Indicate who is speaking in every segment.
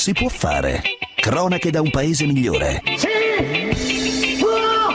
Speaker 1: si può fare. Cronache da un paese migliore.
Speaker 2: Si può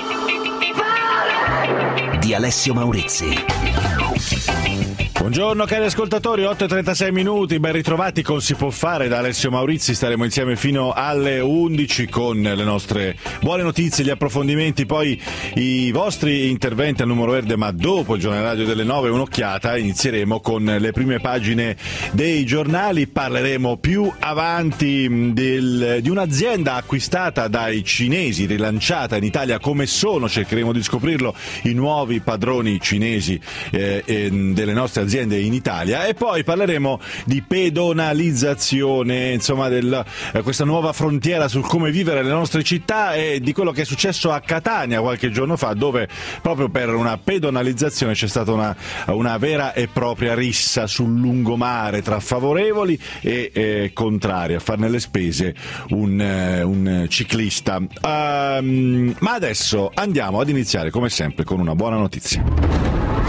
Speaker 2: fare!
Speaker 1: Di Alessio Maurizi.
Speaker 3: Buongiorno cari ascoltatori, 8:36 minuti, ben ritrovati con Si può fare da Alessio Maurizi. Staremo insieme fino alle 11 con le nostre buone notizie, gli approfondimenti, poi i vostri interventi al numero verde, ma dopo il giornale radio delle 9 un'occhiata. Inizieremo con le prime pagine dei giornali, parleremo più avanti di un'azienda acquistata dai cinesi, rilanciata in Italia. Come sono? Cercheremo di scoprirlo, i nuovi padroni cinesi delle nostre aziende in Italia. E poi parleremo di pedonalizzazione, insomma questa nuova frontiera sul come vivere le nostre città, e di quello che è successo a Catania qualche giorno fa, dove proprio per una pedonalizzazione c'è stata una vera e propria rissa sul lungomare tra favorevoli e contrari a farne le spese un ciclista. Ma adesso andiamo ad iniziare come sempre con una buona notizia.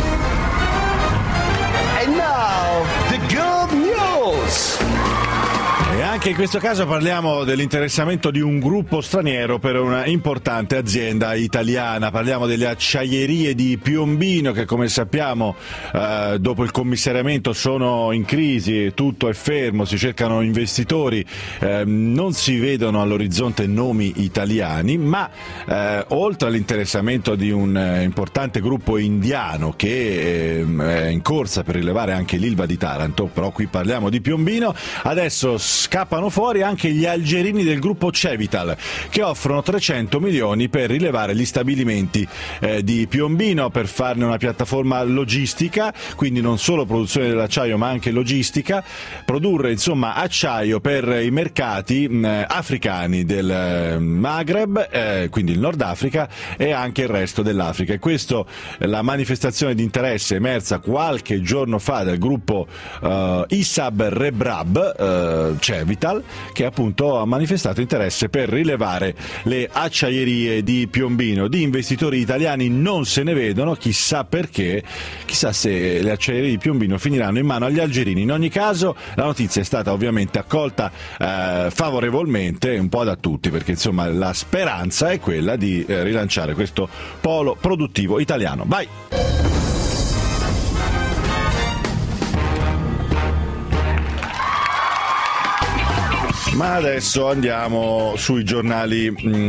Speaker 2: And now, the good news!
Speaker 3: E anche in questo caso parliamo dell'interessamento di un gruppo straniero per una importante azienda italiana. Parliamo delle acciaierie di Piombino che, come sappiamo, dopo il commissariamento sono in crisi, tutto è fermo, si cercano investitori, non si vedono all'orizzonte nomi italiani, ma oltre all'interessamento di un importante gruppo indiano che è in corsa per rilevare anche l'Ilva di Taranto, però qui parliamo di Piombino, adesso scappano fuori anche gli algerini del gruppo Cevital, che offrono 300 milioni per rilevare gli stabilimenti di Piombino, per farne una piattaforma logistica, quindi non solo produzione dell'acciaio ma anche logistica, produrre insomma acciaio per i mercati africani del Maghreb, quindi il Nord Africa e anche il resto dell'Africa. E questo, la manifestazione di interesse emersa qualche giorno fa dal gruppo Isab Rebrab Cevital, che appunto ha manifestato interesse per rilevare le acciaierie di Piombino. Di investitori italiani non se ne vedono, chissà perché, chissà se le acciaierie di Piombino finiranno in mano agli algerini. In ogni caso la notizia è stata ovviamente accolta favorevolmente un po' da tutti, perché insomma la speranza è quella di rilanciare questo polo produttivo italiano. Vai! Ma adesso andiamo sui giornali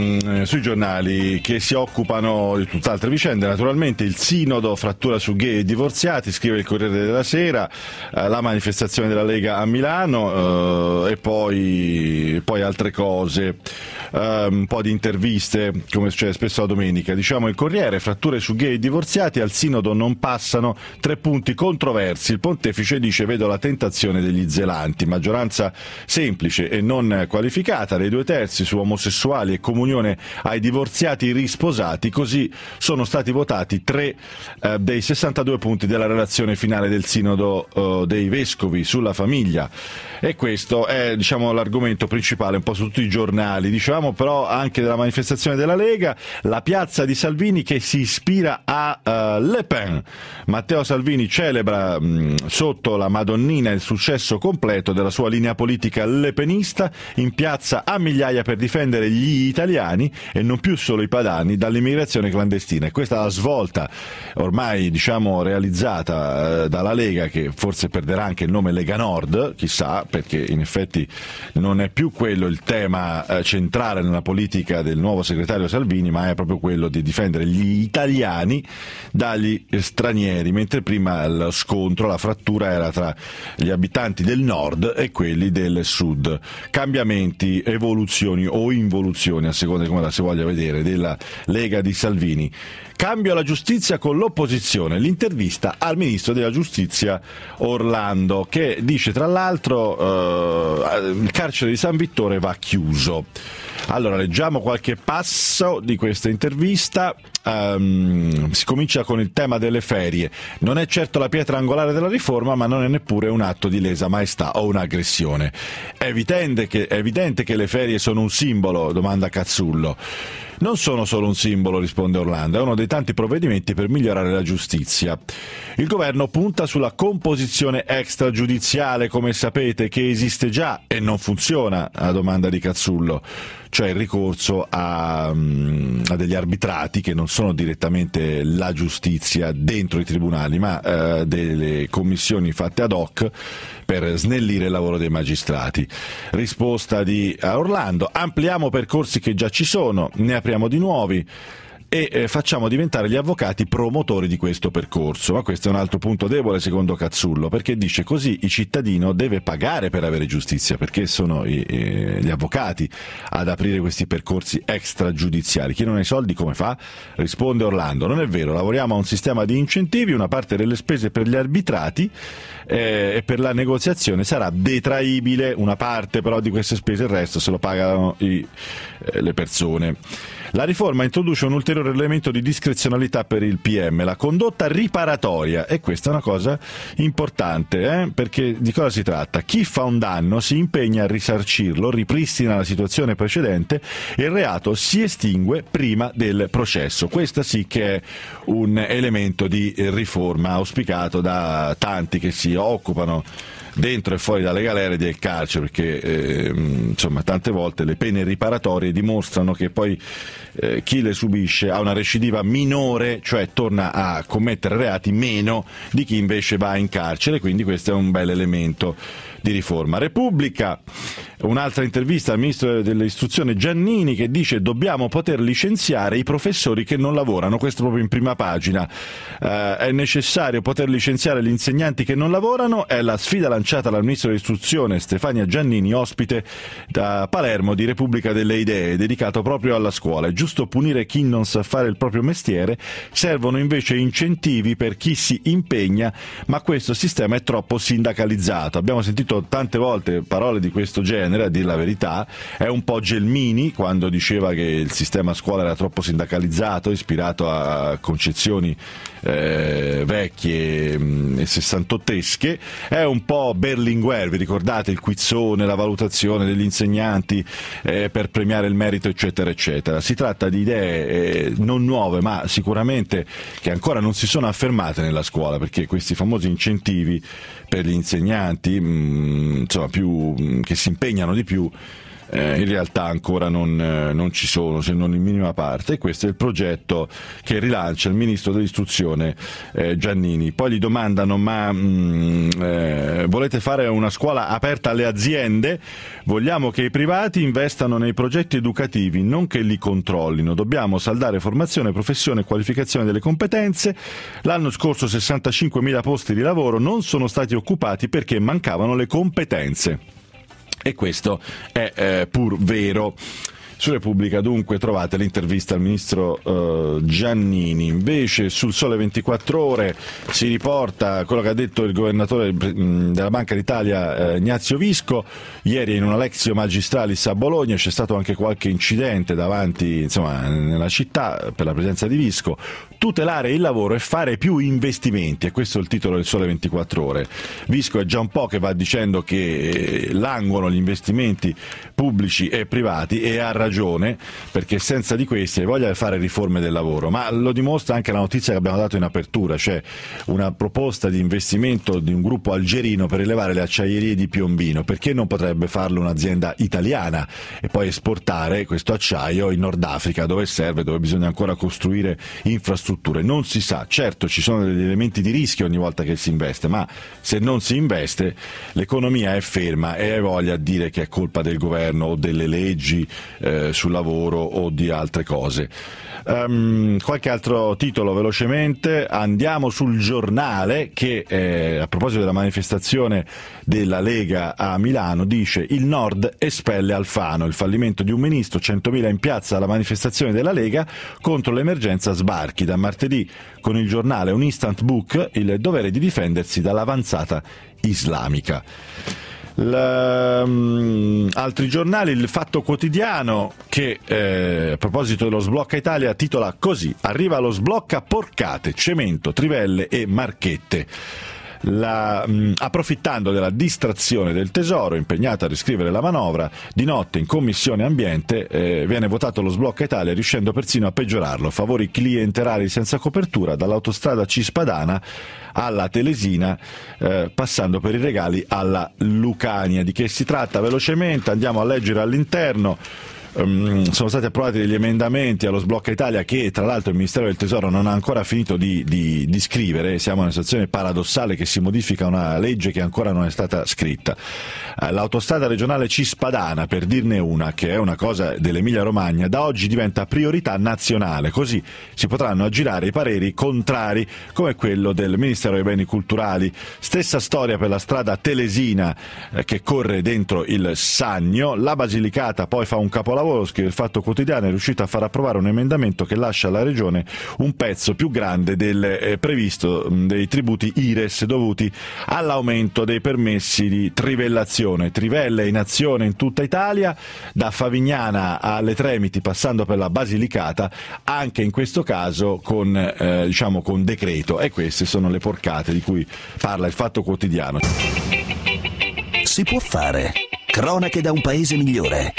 Speaker 3: che si occupano di tutt'altre vicende. Naturalmente il sinodo, frattura su gay e divorziati, scrive il Corriere della Sera, la manifestazione della Lega a Milano, e poi altre cose, un po' di interviste come succede spesso la domenica. Diciamo il Corriere, fratture su gay e divorziati, al sinodo non passano 3 punti controversi, il pontefice dice vedo la tentazione degli zelanti, maggioranza semplice e non qualificata dei 2/3 su omosessuali e comunione ai divorziati risposati. Così sono stati votati 3 dei 62 punti della relazione finale del sinodo dei vescovi sulla famiglia, e questo è l'argomento principale un po' su tutti i giornali. Dicevamo però anche della manifestazione della Lega, la piazza di Salvini che si ispira a Le Pen. Matteo Salvini celebra sotto la Madonnina il successo completo della sua linea politica lepenista, in piazza a migliaia per difendere gli italiani e non più solo i padani dall'immigrazione clandestina. E questa è la svolta ormai realizzata dalla Lega, che forse perderà anche il nome Lega Nord, chissà, perché in effetti non è più quello il tema centrale nella politica del nuovo segretario Salvini, ma è proprio quello di difendere gli italiani dagli stranieri, mentre prima lo scontro, la frattura era tra gli abitanti del nord e quelli del sud. Cambiamenti, evoluzioni o involuzioni, a seconda di come la si voglia vedere, della Lega di Salvini. Cambio alla giustizia con l'opposizione, l'intervista al ministro della giustizia Orlando, che dice tra l'altro il carcere di San Vittore va chiuso. Allora leggiamo qualche passo di questa intervista. Si comincia con il tema delle ferie. Non è certo la pietra angolare della riforma, ma non è neppure un atto di lesa maestà o un'aggressione. È evidente che le ferie sono un simbolo, domanda Cazzullo. Non sono solo un simbolo, risponde Orlando, è uno dei tanti provvedimenti per migliorare la giustizia. Il governo punta sulla composizione extragiudiziale, come sapete, che esiste già e non funziona, a domanda di Cazzullo, cioè il ricorso a degli arbitrati che non sono direttamente la giustizia dentro i tribunali, ma delle commissioni fatte ad hoc per snellire il lavoro dei magistrati. Risposta di Orlando: ampliamo percorsi che già ci sono, ne apriamo di nuovi e facciamo diventare gli avvocati promotori di questo percorso. Ma questo è un altro punto debole secondo Cazzullo, perché dice così il cittadino deve pagare per avere giustizia, perché sono gli avvocati ad aprire questi percorsi extragiudiziali. Chi non ha i soldi come fa? Risponde Orlando: non è vero, lavoriamo a un sistema di incentivi, una parte delle spese per gli arbitrati e per la negoziazione sarà detraibile, una parte però di queste spese, il resto se lo pagano le persone. La riforma introduce un ulteriore elemento di discrezionalità per il PM, la condotta riparatoria, e questa è una cosa importante, perché di cosa si tratta? Chi fa un danno si impegna a risarcirlo, ripristina la situazione precedente e il reato si estingue prima del processo. Questo sì che è un elemento di riforma auspicato da tanti che si occupano dentro e fuori dalle galere del carcere, perché insomma tante volte le pene riparatorie dimostrano che poi chi le subisce ha una recidiva minore, cioè torna a commettere reati meno di chi invece va in carcere, quindi questo è un bel elemento di riforma. Repubblica, un'altra intervista al ministro dell'istruzione Giannini che dice: dobbiamo poter licenziare i professori che non lavorano, questo proprio in prima pagina. È necessario poter licenziare gli insegnanti che non lavorano, è la sfida lanciata dal ministro dell'istruzione Stefania Giannini, ospite da Palermo di Repubblica delle Idee, dedicato proprio alla scuola. È giusto punire chi non sa fare il proprio mestiere, servono invece incentivi per chi si impegna, ma questo sistema è troppo sindacalizzato. Abbiamo sentito tante volte parole di questo genere, a dir la verità. È un po' Gelmini quando diceva che il sistema scuola era troppo sindacalizzato, ispirato a concezioni vecchie e sessantottesche. È un po' Berlinguer, vi ricordate il quizzone, la valutazione degli insegnanti per premiare il merito, eccetera eccetera. Si tratta di idee non nuove, ma sicuramente che ancora non si sono affermate nella scuola, perché questi famosi incentivi per gli insegnanti, insomma, più che si impegnano di più, in realtà ancora non ci sono, se non in minima parte, e questo è il progetto che rilancia il ministro dell'istruzione Giannini. Poi gli domandano: ma volete fare una scuola aperta alle aziende? Vogliamo che i privati investano nei progetti educativi, non che li controllino. Dobbiamo saldare formazione, professione e qualificazione delle competenze. L'anno scorso 65.000 posti di lavoro non sono stati occupati perché mancavano le competenze. E questo è pur vero. Su Repubblica dunque trovate l'intervista al ministro Giannini. Invece sul Sole 24 Ore si riporta quello che ha detto il governatore della Banca d'Italia Ignazio Visco ieri in una Lectio Magistralis a Bologna. C'è stato anche qualche incidente davanti, insomma, nella città per la presenza di Visco. Tutelare il lavoro e fare più investimenti, e questo è il titolo del Sole 24 Ore. Visco è già un po' che va dicendo che languono gli investimenti pubblici e privati, e ha ragione, perché senza di questi hai voglia di fare riforme del lavoro. Ma lo dimostra anche la notizia che abbiamo dato in apertura, cioè una proposta di investimento di un gruppo algerino per rilevare le acciaierie di Piombino. Perché non potrebbe farlo un'azienda italiana e poi esportare questo acciaio in Nord Africa, dove serve, dove bisogna ancora costruire infrastrutture? Non si sa. Certo, ci sono degli elementi di rischio ogni volta che si investe, ma se non si investe l'economia è ferma, e hai voglia di dire che è colpa del governo o delle leggi sul lavoro o di altre cose. Qualche altro titolo velocemente. Andiamo sul Giornale che a proposito della manifestazione della Lega a Milano dice: il Nord espelle Alfano, il fallimento di un ministro, 100.000 in piazza alla manifestazione della Lega contro l'emergenza sbarchi. Da martedì con il Giornale un instant book, il dovere di difendersi dall'avanzata islamica. Altri giornali, il Fatto Quotidiano che a proposito dello sblocca Italia titola così: arriva lo sblocca porcate, cemento, trivelle e marchette. approfittando della distrazione del Tesoro impegnato a riscrivere la manovra, di notte in Commissione Ambiente viene votato lo sblocca Italia, riuscendo persino a peggiorarlo. Favori clientelari senza copertura, dall'autostrada Cispadana alla Telesina, passando per i regali alla Lucania. Di che si tratta? Velocemente andiamo a leggere all'interno. Sono stati approvati degli emendamenti allo sblocca Italia che tra l'altro il Ministero del Tesoro non ha ancora finito di scrivere. Siamo in una situazione paradossale che si modifica una legge che ancora non è stata scritta. L'autostrada regionale Cispadana, per dirne una, che è una cosa dell'Emilia Romagna, da oggi diventa priorità nazionale, così si potranno aggirare i pareri contrari come quello del Ministero dei Beni Culturali. Stessa storia per la strada Telesina che corre dentro il Sannio. La Basilicata poi fa un capolavoro, scrive il Fatto Quotidiano, è riuscita a far approvare un emendamento che lascia alla regione un pezzo più grande del previsto dei tributi IRES dovuti all'aumento dei permessi di trivellazione. Trivelle in azione in tutta Italia, da Favignana alle Tremiti passando per la Basilicata, anche in questo caso con decreto, e queste sono le porcate di cui parla il Fatto Quotidiano.
Speaker 1: Si può fare. Cronache da un paese migliore.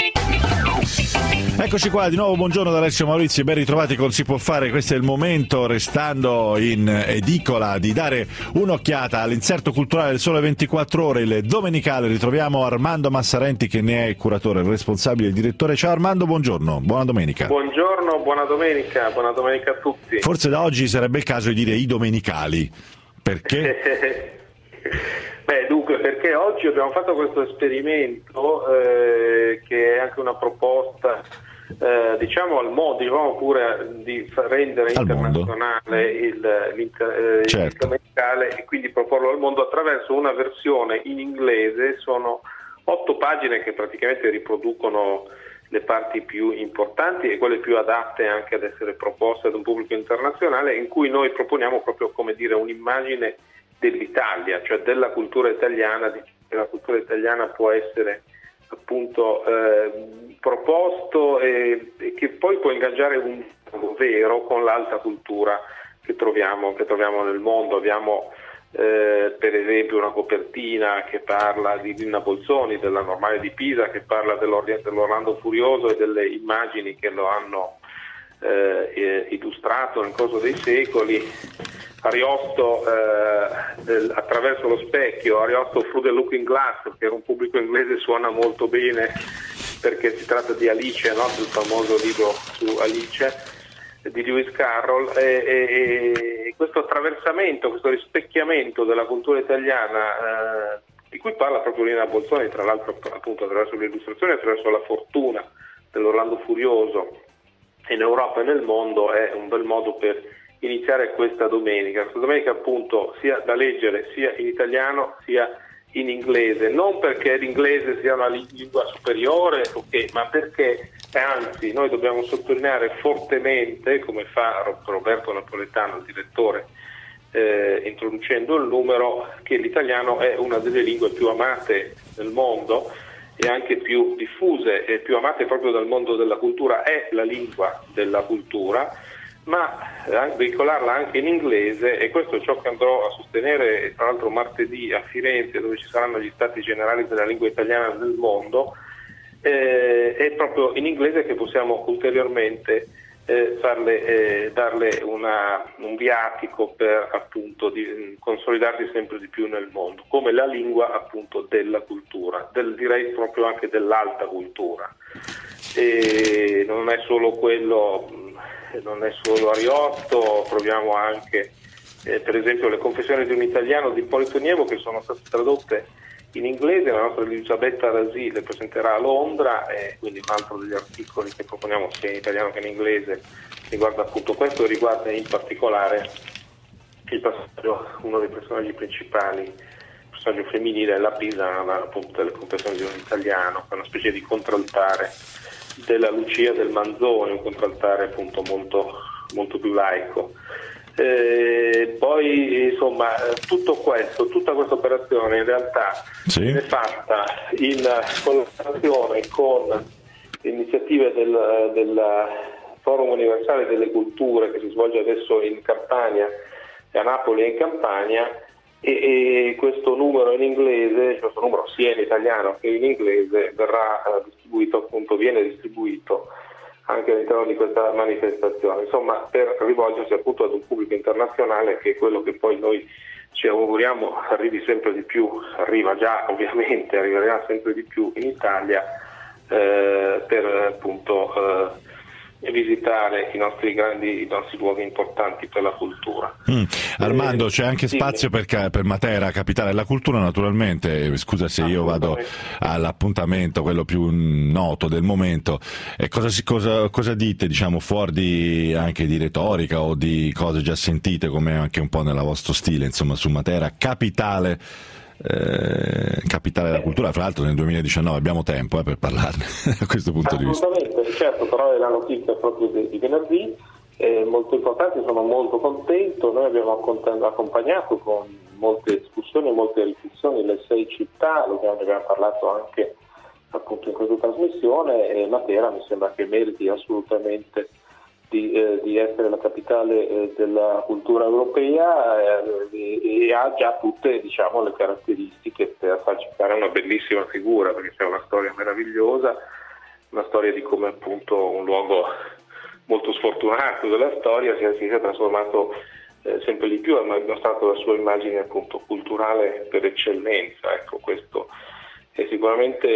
Speaker 3: Eccoci qua, di nuovo buongiorno da Alessio Maurizio, ben ritrovati con Si può fare. Questo è il momento, restando in edicola, di dare un'occhiata all'inserto culturale del Sole 24 Ore, il domenicale. Ritroviamo Armando Massarenti che ne è il curatore, il responsabile, il direttore. Ciao Armando, buongiorno, buona domenica.
Speaker 4: Buongiorno, buona domenica a tutti.
Speaker 3: Forse da oggi sarebbe il caso di dire i domenicali, perché?
Speaker 4: Dunque, perché oggi abbiamo fatto questo esperimento che è anche una proposta al modo, pure di rendere internazionale il domenicale, e quindi proporlo al mondo attraverso una versione in inglese. Sono 8 pagine che praticamente riproducono le parti più importanti e quelle più adatte anche ad essere proposte ad un pubblico internazionale, in cui noi proponiamo proprio, come dire, un'immagine dell'Italia, cioè della cultura italiana. La cultura italiana può essere appunto proposto e che poi può ingaggiare un vero con l'alta cultura che troviamo nel mondo. Abbiamo per esempio una copertina che parla di Nina Bolzoni, della Normale di Pisa, che parla dell'Orlando Furioso e delle immagini che lo hanno illustrato nel corso dei secoli. Ariosto attraverso lo specchio, Ariosto Through the Looking Glass, che per un pubblico inglese suona molto bene perché si tratta di Alice, no? Sul famoso libro su Alice di Lewis Carroll, e questo attraversamento, questo rispecchiamento della cultura italiana di cui parla proprio Nina Bolzoni, tra l'altro appunto attraverso le illustrazioni, attraverso la fortuna dell'Orlando Furioso in Europa e nel mondo, è un bel modo per iniziare questa domenica appunto sia da leggere sia in italiano sia in inglese, non perché l'inglese sia una lingua superiore, ma perché anzi noi dobbiamo sottolineare fortemente, come fa Roberto Napoletano, il direttore, introducendo il numero, che l'italiano è una delle lingue più amate nel mondo e anche più diffuse e più amate proprio dal mondo della cultura. È la lingua della cultura, ma veicolarla anche in inglese, e questo è ciò che andrò a sostenere tra l'altro martedì a Firenze, dove ci saranno gli stati generali della lingua italiana nel mondo. È proprio in inglese che possiamo ulteriormente darle un viatico per appunto consolidarsi sempre di più nel mondo, come la lingua appunto della cultura, direi proprio anche dell'alta cultura. E non è solo quello, non è solo Ariosto, troviamo anche per esempio le Confessioni di un italiano di Ippolito Nievo, che sono state tradotte in inglese. La nostra Elisabetta Rasi le presenterà a Londra, e quindi un altro degli articoli che proponiamo sia in italiano che in inglese riguarda appunto questo, e riguarda in particolare il passaggio, uno dei personaggi principali, il personaggio femminile, la Pisana appunto delle Confessioni di un italiano, che è una specie di contraltare della Lucia del Manzoni, un contraltare appunto molto, molto più laico. Poi insomma tutta questa operazione in realtà è fatta in collaborazione con le iniziative del Forum Universale delle Culture, che si svolge adesso in Campania, a Napoli e in Campania, e questo numero in inglese, questo numero sia in italiano che in inglese, viene distribuito anche all'interno di questa manifestazione, insomma, per rivolgersi appunto ad un pubblico internazionale, che è quello che poi noi ci auguriamo arrivi sempre di più, arriva già ovviamente, arriverà sempre di più in Italia, per appunto visitare i nostri luoghi importanti per la cultura.
Speaker 3: Armando, c'è anche spazio per Matera, capitale della cultura, naturalmente. Scusa se io vado all'appuntamento, quello più noto del momento. E cosa dite, diciamo, fuori anche di retorica o di cose già sentite, come anche un po' nel vostro stile, insomma, su Matera, capitale della cultura? Fra l'altro nel 2019 abbiamo tempo per parlarne da questo punto di vista.
Speaker 4: Assolutamente, certo, però è la notizia proprio di venerdì, molto importante, sono molto contento. Noi abbiamo accompagnato con molte discussioni e molte riflessioni le 6 città, ne abbiamo parlato anche appunto in questa trasmissione, e Matera mi sembra che meriti assolutamente di essere la capitale della cultura europea, e ha già tutte, diciamo, le caratteristiche per farci fare una bellissima figura, perché c'è una storia meravigliosa, una storia di come appunto un luogo molto sfortunato della storia si sia trasformato sempre di più, ha dimostrato la sua immagine appunto culturale per eccellenza. Ecco, questo è sicuramente,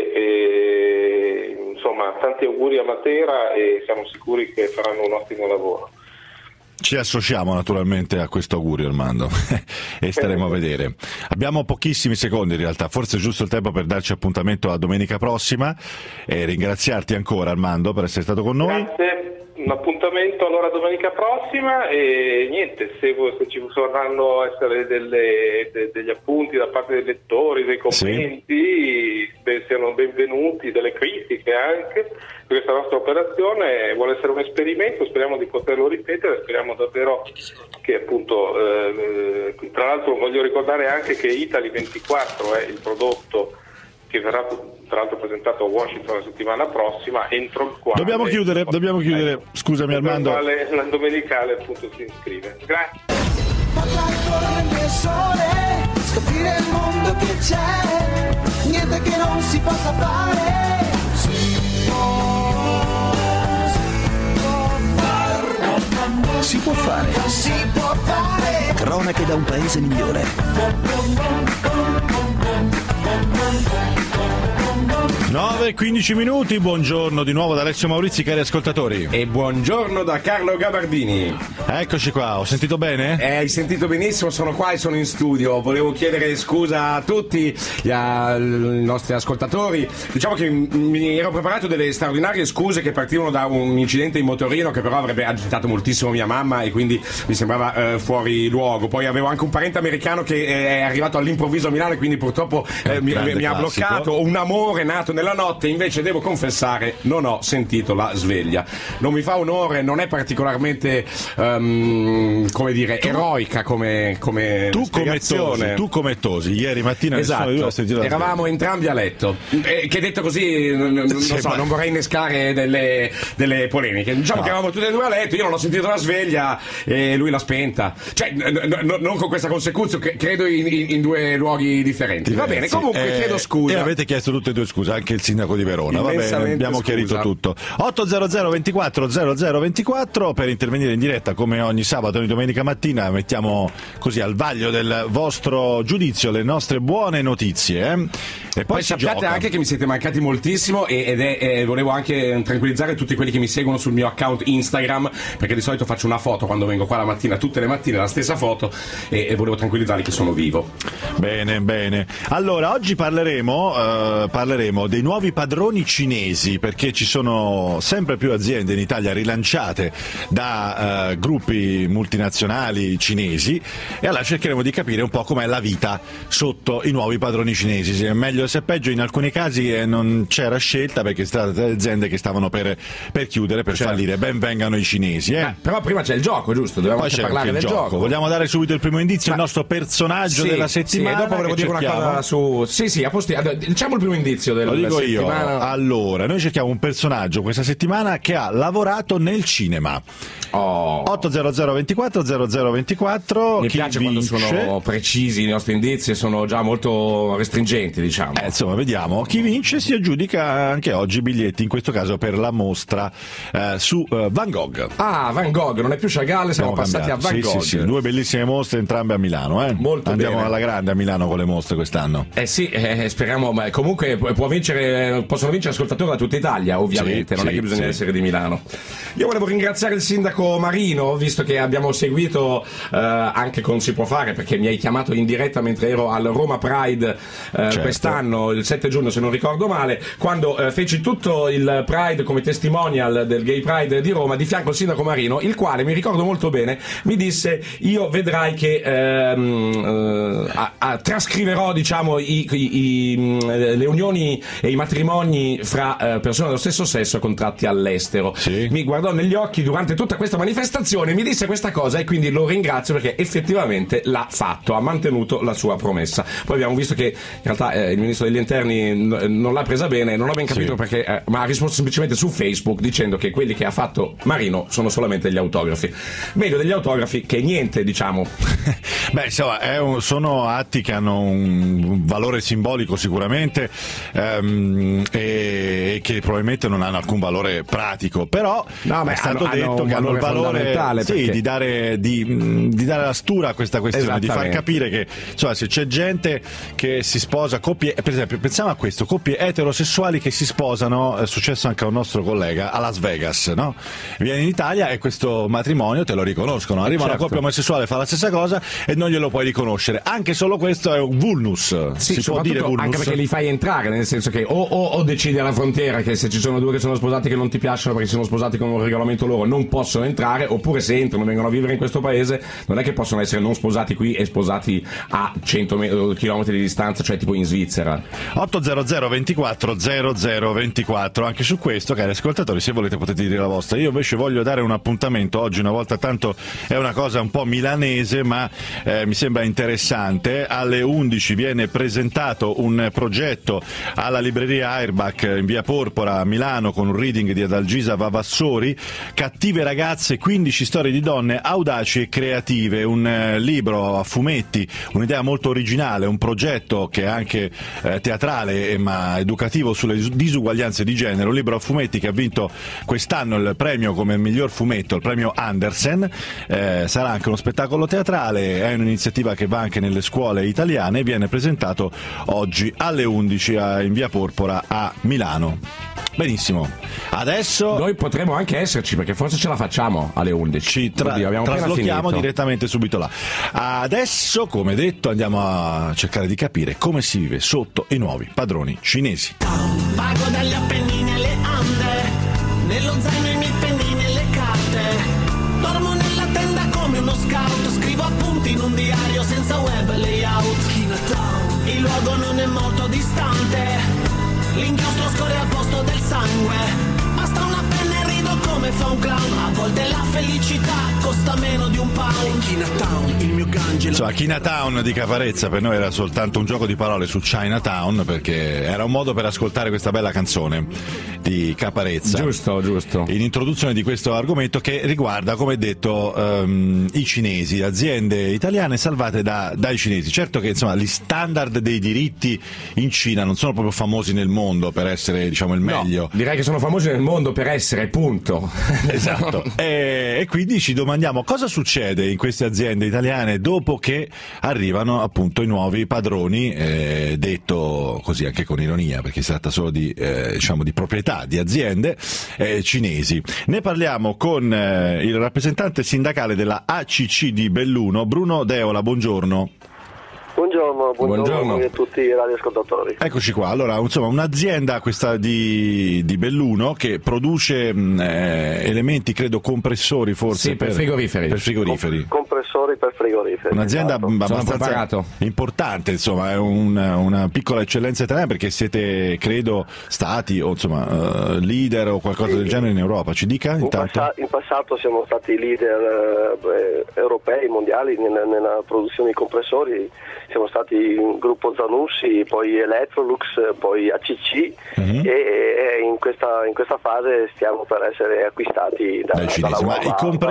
Speaker 4: insomma, tanti auguri a Matera e siamo sicuri che faranno un ottimo lavoro.
Speaker 3: Ci associamo naturalmente a questo augurio, Armando, e staremo a vedere. Abbiamo pochissimi secondi in realtà, forse è giusto il tempo per darci appuntamento a domenica prossima e ringraziarti ancora, Armando, per essere stato con noi.
Speaker 4: Grazie, un appuntamento allora domenica prossima, e niente, se ci vorranno essere degli appunti da parte dei lettori, dei commenti, siano benvenuti, delle critiche anche. Questa nostra operazione vuole essere un esperimento, speriamo di poterlo ripetere, speriamo davvero che appunto, tra l'altro voglio ricordare anche che Italy 24 è il prodotto che verrà tra l'altro presentato a Washington la settimana prossima, entro il quale
Speaker 3: dobbiamo chiudere, scusami Armando,
Speaker 4: la domenicale appunto si iscrive. Grazie.
Speaker 5: Scoprire il mondo che c'è, niente che non si possa fare.
Speaker 1: Si può fare.
Speaker 5: Si può fare.
Speaker 1: Cronache da un paese migliore.
Speaker 3: 9:15 minuti, buongiorno di nuovo da Alessio Maurizi, cari ascoltatori.
Speaker 6: E buongiorno da Carlo Gabardini.
Speaker 3: Eccoci qua, ho sentito bene?
Speaker 6: Hai sentito benissimo, sono qua e sono in studio. Volevo chiedere scusa a tutti i nostri ascoltatori. Diciamo che mi ero preparato delle straordinarie scuse che partivano da un incidente in motorino che però avrebbe agitato moltissimo mia mamma e quindi mi sembrava fuori luogo. Poi avevo anche un parente americano che è arrivato all'improvviso a Milano e quindi purtroppo mi ha bloccato. Un amore nato nella notte, invece devo confessare non ho sentito la sveglia. Non mi fa onore, non è particolarmente come dire, eroica come spiegazione.
Speaker 3: Tu come Tosi ieri mattina,
Speaker 6: esatto, eravamo entrambi a letto, che detto così non vorrei innescare delle polemiche. Diciamo che eravamo tutti e due a letto, io non ho sentito la sveglia e lui l'ha spenta, cioè non con questa consecuzione, credo in due luoghi differenti. Va bene, comunque chiedo scusa.
Speaker 3: E avete chiesto tutte e due scusa, anche il sindaco di Verona. Va bene, abbiamo chiarito tutto. 800 24 0024 per intervenire in diretta come ogni sabato e ogni domenica mattina. Mettiamo così al vaglio del vostro giudizio le nostre buone notizie. E poi
Speaker 6: sappiate anche che mi siete mancati moltissimo e volevo anche tranquillizzare tutti quelli che mi seguono sul mio account Instagram, perché di solito faccio una foto quando vengo qua la mattina, tutte le mattine la stessa foto, e volevo tranquillizzarli che sono vivo.
Speaker 3: Bene. Allora, oggi parleremo dei nuovi padroni cinesi, perché ci sono sempre più aziende in Italia rilanciate da gruppi multinazionali cinesi, e allora cercheremo di capire un po' com'è la vita sotto i nuovi padroni cinesi, se è meglio meglio, se peggio in alcuni casi non c'era scelta, perché state aziende che stavano per chiudere, per fallire. Ben vengano i cinesi.
Speaker 6: Però prima c'è il gioco, giusto? Dobbiamo anche parlare del gioco.
Speaker 3: Vogliamo dare subito il primo indizio, il nostro personaggio della settimana.
Speaker 6: Sì, e dopo volevo dire una cosa su... Sì, diciamo il primo indizio della settimana.
Speaker 3: Lo dico io. Allora, noi cerchiamo un personaggio questa settimana che ha lavorato nel cinema. 800 24 0024.
Speaker 6: Mi piace quando sono precisi i nostri indizi e sono già molto restringenti, diciamo.
Speaker 3: Insomma, vediamo. Chi vince si aggiudica anche oggi biglietti, in questo caso per la mostra su Van Gogh.
Speaker 6: Van Gogh, non è più Chagall, siamo passati a Van Gogh.
Speaker 3: Sì, due bellissime mostre, entrambe a Milano.
Speaker 6: Molto
Speaker 3: Andiamo
Speaker 6: bene.
Speaker 3: alla grande a Milano con le mostre quest'anno.
Speaker 6: Speriamo, ma comunque possono vincere ascoltatori da tutta Italia, ovviamente, non è che bisogna essere di Milano. Io volevo ringraziare il sindaco Marino, visto che abbiamo seguito anche con Si Può Fare, perché mi hai chiamato in diretta mentre ero al Roma Pride quest'anno, il 7 giugno se non ricordo male, quando feci tutto il Pride come testimonial del Gay Pride di Roma, di fianco al sindaco Marino, il quale, mi ricordo molto bene, mi disse: io vedrai che trascriverò, diciamo, le unioni e i matrimoni fra persone dello stesso sesso contratti all'estero. Mi guardò negli occhi durante tutta questa manifestazione, mi disse questa cosa, e quindi lo ringrazio perché effettivamente l'ha fatto, ha mantenuto la sua promessa. Poi abbiamo visto che in realtà il ministro degli interni non l'ha presa bene, non ho ben capito perché, ma ha risposto semplicemente su Facebook dicendo che quelli che ha fatto Marino sono solamente gli autografi. Meglio degli autografi che niente, diciamo.
Speaker 3: Beh, insomma, sono atti che hanno un valore simbolico sicuramente, e che probabilmente non hanno alcun valore pratico, però è stato detto che hanno il valore di dare la stura a questa questione, di far capire che, insomma, se c'è gente che si sposa, coppie, per esempio, pensiamo a questo, coppie eterosessuali che si sposano, è successo anche a un nostro collega a Las Vegas, no? Viene in Italia e questo matrimonio te lo riconoscono, arriva una coppia omosessuale, fa la stessa cosa e non glielo puoi riconoscere, anche solo questo è un vulnus, si può dire vulnus,
Speaker 6: anche perché li fai entrare, nel senso che o decidi alla frontiera che se ci sono due che sono sposati che non ti piacciono perché sono sposati con un regolamento loro non possono entrare, oppure se entrano e vengono a vivere in questo paese non è che possono essere non sposati qui e sposati a 100 km di distanza, cioè tipo in Svizzera.
Speaker 3: 800 24 0024. Anche su questo, cari ascoltatori, se volete potete dire la vostra. Io invece voglio dare un appuntamento oggi, una volta tanto, è una cosa un po' milanese ma mi sembra interessante. Alle 11 viene presentato un progetto alla libreria Airbach in via Porpora a Milano, con un reading di Adalgisa Vavassori, Cattive ragazze, 15 storie di donne audaci e creative, un libro a fumetti, un'idea molto originale, un progetto che è anche teatrale ma educativo sulle disuguaglianze di genere, un libro a fumetti che ha vinto quest'anno il premio come miglior fumetto, il premio Andersen. Sarà anche uno spettacolo teatrale, è un'iniziativa che va anche nelle scuole italiane, viene presentato oggi alle 11 in via Porpora a Milano. Benissimo, adesso
Speaker 6: noi potremo anche esserci, perché forse ce la facciamo alle 11.
Speaker 3: Ci traslochiamo direttamente subito là. Adesso, come detto, andiamo a cercare di capire come si vive sotto i nuovi padroni cinesi.
Speaker 5: Vago dagli Appennini alle Ande, nello zaino i miei pennini e le carte. Dormo nella tenda come uno scout, scrivo appunti in un diario senza web layout. Chinatown, il luogo non è molto distante, l'inchiostro scorre al posto del sangue, basta una penna e rido come fa un clown. A volte la felicità costa meno di un pound. Chinatown, il mio Gangelo.
Speaker 3: Insomma, Chinatown di Caparezza per noi era soltanto un gioco di parole su Chinatown, perché era un modo per ascoltare questa bella canzone di Caparezza.
Speaker 6: Giusto.
Speaker 3: In introduzione di questo argomento che riguarda, come detto, i cinesi, aziende italiane salvate dai cinesi. Certo che, insomma, gli standard dei diritti in Cina non sono proprio famosi nel mondo per essere, diciamo, il meglio.
Speaker 6: No, direi che sono famosi nel mondo per essere, punto.
Speaker 3: Esatto. E quindi ci domandiamo cosa succede in queste aziende italiane dopo che arrivano appunto i nuovi padroni, detto così anche con ironia, perché si tratta solo di diciamo di proprietà di aziende cinesi. Ne parliamo con il rappresentante sindacale della ACC di Belluno, Bruno Deola. Buongiorno.
Speaker 7: Buongiorno a voi e a tutti i radioascoltatori.
Speaker 3: Eccoci qua. Allora, insomma, un'azienda, questa di Belluno, che produce elementi, credo, compressori forse
Speaker 6: per frigoriferi.
Speaker 3: Per frigoriferi.
Speaker 7: Compressori compressori per frigoriferi.
Speaker 3: Un'azienda abbastanza
Speaker 6: importante,
Speaker 3: insomma, è una piccola eccellenza italiana, perché siete, credo, stati o insomma leader o qualcosa del genere in Europa. Ci dica intanto.
Speaker 7: In passato siamo stati leader europei, mondiali nella produzione di compressori. Siamo stati il gruppo Zanussi, poi Electrolux, poi ACC e in questa fase stiamo per essere acquistati dai cinesi.
Speaker 3: Ma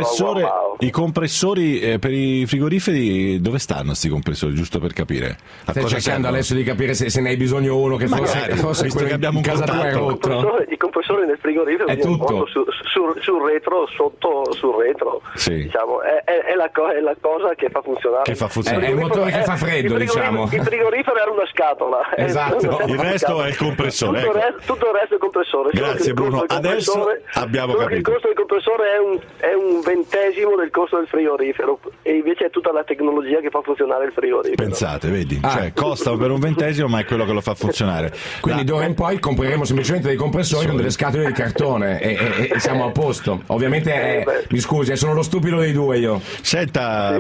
Speaker 3: i compressori per i frigoriferi, dove stanno questi compressori, giusto per capire?
Speaker 6: Stai cercando adesso di capire se ne hai bisogno uno che forse quello che abbiamo in casa tua è rotto.
Speaker 7: I compressori nel frigorifero
Speaker 6: è tutto
Speaker 7: sul retro, sotto sul retro, diciamo, è la cosa che fa funzionare.
Speaker 6: È il motore che fa freddo, diciamo.
Speaker 7: Il frigorifero era una scatola.
Speaker 3: Esatto. Il resto è il compressore.
Speaker 7: Tutto il resto è il compressore.
Speaker 3: Grazie Bruno. Adesso abbiamo capito.
Speaker 7: Il costo del compressore è un ventesimo del costo del frigorifero, e invece è tutta la tecnologia che fa funzionare il frigorifero.
Speaker 3: Pensate, vedi? Cioè costa per un ventesimo, ma è quello che lo fa funzionare.
Speaker 6: Quindi d'ora in poi compreremo semplicemente dei compressori con delle scatole di cartone e siamo a posto. Ovviamente mi scusi, sono lo stupido dei due io.
Speaker 3: Senta,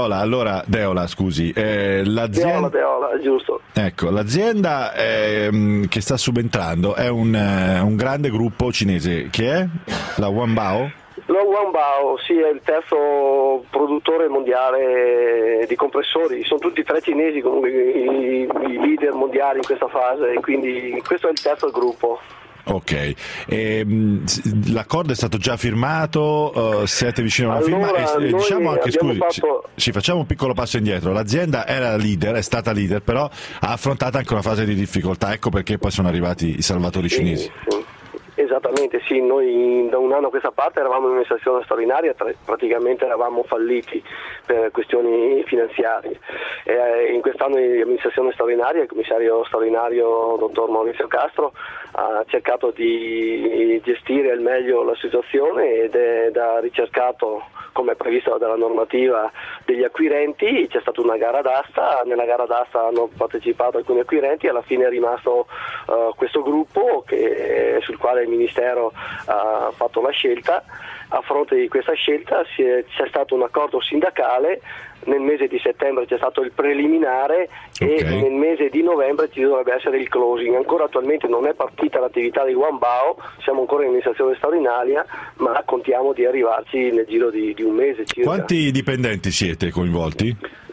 Speaker 3: Deola, scusi, l'azienda
Speaker 7: Deola, giusto.
Speaker 3: Ecco, l'azienda che sta subentrando è un grande gruppo cinese, che è la Wanbao.
Speaker 7: La Wanbao, sì, è il terzo produttore mondiale di compressori. Sono tutti tre cinesi, comunque i leader mondiali in questa fase, e quindi questo è il terzo gruppo.
Speaker 3: Ok, l'accordo è stato già firmato, siete vicino alla firma, diciamo anche, scusi, facciamo un piccolo passo indietro. L'azienda era leader, è stata leader, però ha affrontato anche una fase di difficoltà, ecco perché poi sono arrivati i salvatori cinesi.
Speaker 7: Sì. Esattamente, sì, noi da un anno a questa parte eravamo in amministrazione straordinaria, praticamente eravamo falliti per questioni finanziarie. In quest'anno di amministrazione straordinaria il commissario straordinario dottor Maurizio Castro ha cercato di gestire al meglio la situazione ed ha ricercato, come è previsto dalla normativa, degli acquirenti. C'è stata una gara d'asta, nella gara d'asta hanno partecipato alcuni acquirenti, alla fine è rimasto questo gruppo sul quale il Ministero ha fatto la scelta. A fronte di questa scelta c'è stato un accordo sindacale, nel mese di settembre c'è stato il preliminare e nel mese di novembre ci dovrebbe essere il closing. Ancora attualmente non è partita l'attività di Wanbao, siamo ancora in amministrazione straordinaria, ma contiamo di arrivarci nel giro di un mese circa.
Speaker 3: Quanti dipendenti siete coinvolti?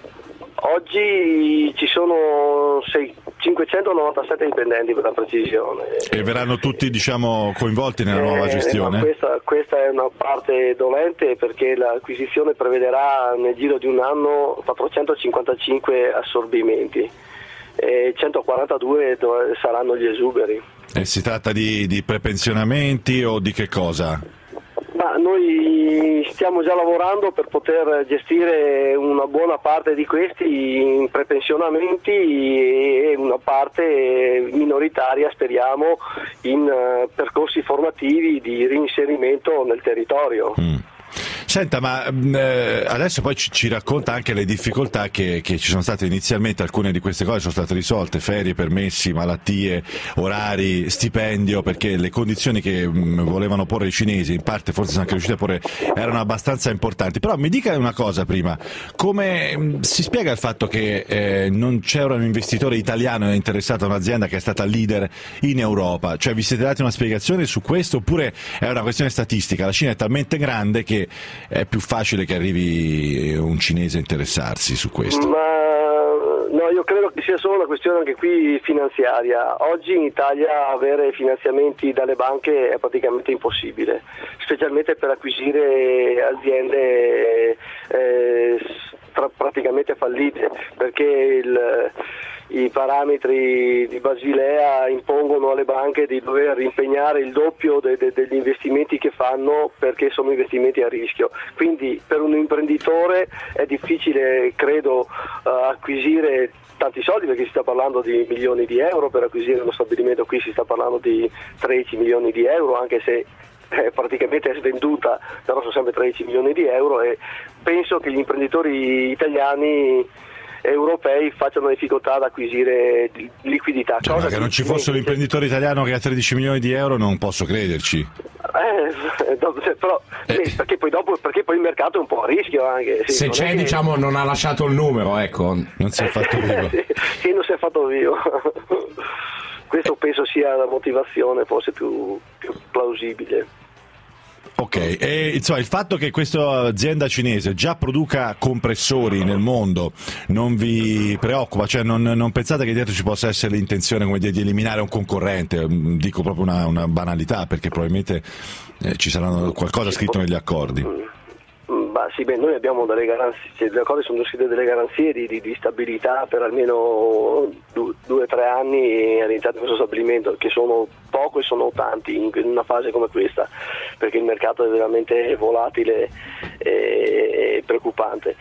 Speaker 7: Oggi ci sono 597 dipendenti per la precisione.
Speaker 3: E verranno tutti, diciamo, coinvolti nella nuova gestione?
Speaker 7: Questa è una parte dolente, perché l'acquisizione prevederà nel giro di un anno 455 assorbimenti e 142 saranno gli esuberi.
Speaker 3: E si tratta di prepensionamenti o di che cosa?
Speaker 7: Ma noi stiamo già lavorando per poter gestire una buona parte di questi in prepensionamenti e una parte minoritaria, speriamo, in percorsi formativi di reinserimento nel territorio.
Speaker 3: Senta, ma adesso poi ci racconta anche le difficoltà che ci sono state inizialmente. Alcune di queste cose sono state risolte: ferie, permessi, malattie, orari, stipendio, perché le condizioni che volevano porre i cinesi, in parte forse sono anche riusciti a porre, erano abbastanza importanti. Però mi dica una cosa prima: come si spiega il fatto che non c'era un investitore italiano interessato a un'azienda che è stata leader in Europa? Cioè, vi siete dati una spiegazione su questo, oppure è una questione statistica? La Cina è talmente grande che è più facile che arrivi un cinese a interessarsi su questo.
Speaker 7: No, io credo che sia solo una questione anche qui finanziaria. Oggi in Italia avere finanziamenti dalle banche è praticamente impossibile, specialmente per acquisire aziende praticamente fallite, perché i parametri di Basilea impongono alle banche di dover impegnare il doppio degli investimenti che fanno, perché sono investimenti a rischio. Quindi per un imprenditore è difficile, credo, acquisire tanti soldi, perché si sta parlando di milioni di euro. Per acquisire uno stabilimento qui si sta parlando di 13 milioni di euro, anche se praticamente è svenduta, però sono sempre 13 milioni di euro, e penso che gli imprenditori italiani europei facciano difficoltà ad acquisire liquidità.
Speaker 3: Cioè, che non ci fosse l'imprenditore italiano che ha 13 milioni di euro, non posso crederci.
Speaker 7: Però, perché poi il mercato è un po' a rischio anche. Sì,
Speaker 6: se c'è, diciamo, non ha lasciato il numero, ecco.
Speaker 3: Non si è fatto vivo.
Speaker 7: Sì, non si è fatto vivo. Questo penso sia la motivazione forse più plausibile.
Speaker 3: Ok, e insomma il fatto che questa azienda cinese già produca compressori nel mondo non vi preoccupa? Cioè non pensate che dietro ci possa essere l'intenzione, come dire, di eliminare un concorrente? Dico proprio una banalità, perché probabilmente ci saranno qualcosa scritto negli accordi.
Speaker 7: Noi abbiamo delle garanzie, gli accordi sono scritte delle garanzie di stabilità per almeno 2 o 3 anni all'interno di questo stabilimento, che sono poco e sono tanti in una fase come questa, perché il mercato è veramente volatile e preoccupante.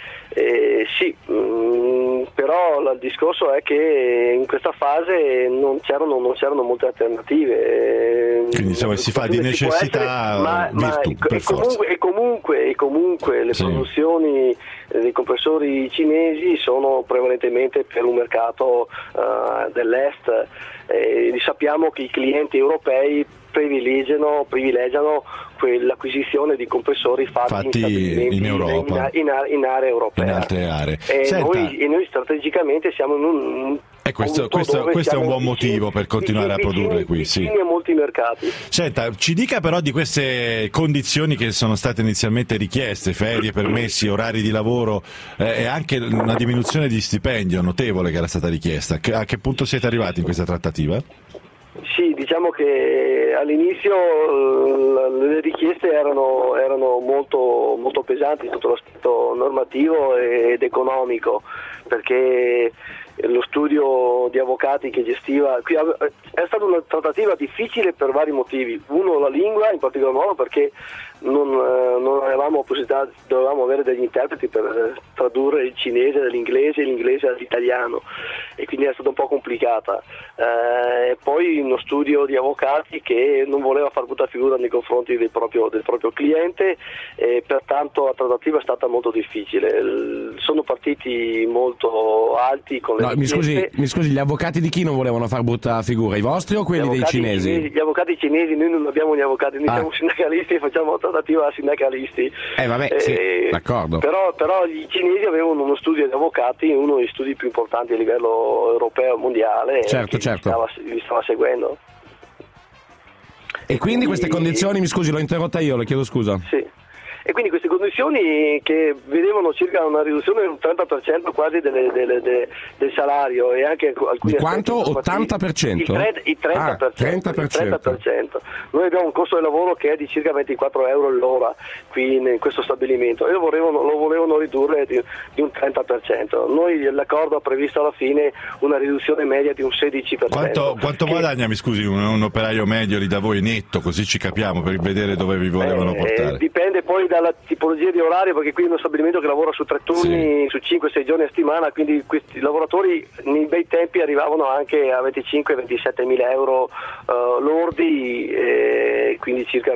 Speaker 7: Però il discorso è che in questa fase non c'erano molte alternative.
Speaker 3: Quindi insomma si fa di necessità virtù, per forza.
Speaker 7: E comunque le produzioni dei compressori cinesi sono prevalentemente per un mercato dell'est. Sappiamo che i clienti europei privilegiano l'acquisizione di compressori fatti
Speaker 3: in Europa,
Speaker 7: in area europea,
Speaker 3: in altre aree.
Speaker 7: E noi strategicamente siamo in un
Speaker 3: questo è un buon motivo per continuare a produrre qui, sì.
Speaker 7: A molti mercati.
Speaker 3: Senta, ci dica però di queste condizioni che sono state inizialmente richieste, ferie, permessi, orari di lavoro e anche una diminuzione di stipendio notevole che era stata richiesta. A che punto siete arrivati in questa trattativa?
Speaker 7: Sì, diciamo che all'inizio le richieste erano molto, molto pesanti sotto l'aspetto normativo ed economico, perché lo studio di avvocati che gestiva è stata una trattativa difficile per vari motivi. Uno, la lingua, in particolar modo perché non avevamo possibilità, dovevamo avere degli interpreti per tradurre il cinese dall'inglese e l'inglese dall'italiano, e quindi è stata un po' complicata. Poi uno studio di avvocati che non voleva far brutta figura nei confronti del proprio cliente, e pertanto la trattativa è stata molto difficile. Sono partiti molto alti con le
Speaker 6: mi scusi, gli avvocati di chi non volevano far brutta figura? I vostri o quelli dei cinesi?
Speaker 7: Gli avvocati cinesi, noi non abbiamo gli avvocati, noi siamo sindacalisti e facciamo trattativa a sindacalisti.
Speaker 6: Sì, d'accordo.
Speaker 7: Però i cinesi avevano uno studio di avvocati, uno degli studi più importanti a livello europeo e mondiale,
Speaker 6: certo.
Speaker 7: Li stava seguendo.
Speaker 6: E quindi queste condizioni, mi scusi, l'ho interrotta io, le chiedo scusa.
Speaker 7: Sì. E quindi queste condizioni che vedevano circa una riduzione del 30% quasi del salario, e anche alcuni
Speaker 6: di quanto? 80%?
Speaker 7: Il 30%. Noi abbiamo un costo del lavoro che è di circa 24 euro all'ora qui in questo stabilimento, e lo volevano ridurre di un 30%. Noi l'accordo ha previsto alla fine una riduzione media di un 16%.
Speaker 3: Quanto guadagna, mi scusi, un operaio medio lì da voi netto, così ci capiamo, per vedere dove vi volevano portare?
Speaker 7: Dipende poi dalla tipologia di orario, perché qui è uno stabilimento che lavora su 3 turni, su 5-6 giorni a settimana, quindi questi lavoratori nei bei tempi arrivavano anche a 25-27 mila euro lordi, quindi circa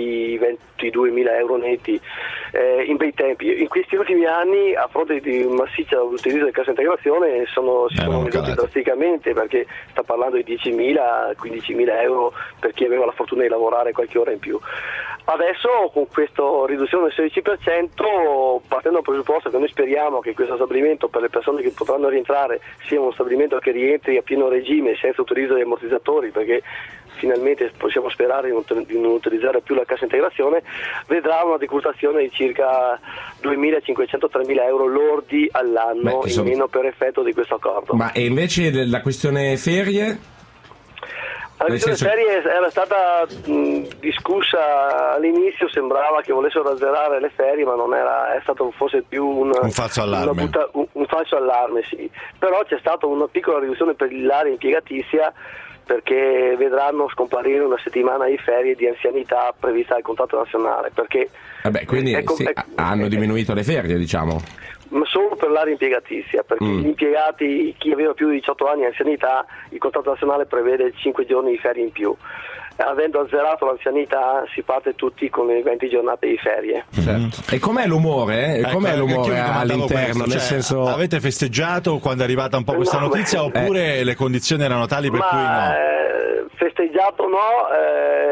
Speaker 7: 22 mila euro netti in bei tempi. In questi ultimi anni, a fronte di un massiccio utilizzo di cassa integrazione, si sono ridotti drasticamente, perché sta parlando di 10.000-15.000 euro per chi aveva la fortuna di lavorare qualche ora in più. Adesso, con questa riduzione del 16%, partendo dal presupposto che noi speriamo che questo stabilimento, per le persone che potranno rientrare, sia uno stabilimento che rientri a pieno regime senza utilizzo di ammortizzatori, perché finalmente possiamo sperare di non utilizzare più la cassa integrazione, vedrà una decurtazione di circa 2.500-3.000 euro lordi all'anno in meno per effetto di questo accordo.
Speaker 6: Ma e invece la questione ferie?
Speaker 7: La questione ferie era stata discussa all'inizio, sembrava che volessero azzerare le ferie, ma non era, è stato forse più un
Speaker 3: falso allarme.
Speaker 7: Un falso allarme, sì. Però c'è stata una piccola riduzione per l'area impiegatizia, perché vedranno scomparire una settimana di ferie di anzianità prevista dal contratto nazionale, perché
Speaker 6: quindi hanno diminuito le ferie, diciamo.
Speaker 7: Ma solo per l'area impiegatizia, perché gli impiegati, chi aveva più di 18 anni di anzianità, il contratto nazionale prevede 5 giorni di ferie in più. Avendo azzerato l'anzianità, si parte tutti con le 20 giornate di ferie.
Speaker 6: Certo. E com'è l'umore? Com'è l'umore all'interno? Nel senso,
Speaker 3: avete festeggiato quando è arrivata un po' questa notizia, oppure le condizioni erano tali per cui no?
Speaker 7: Festeggiato no,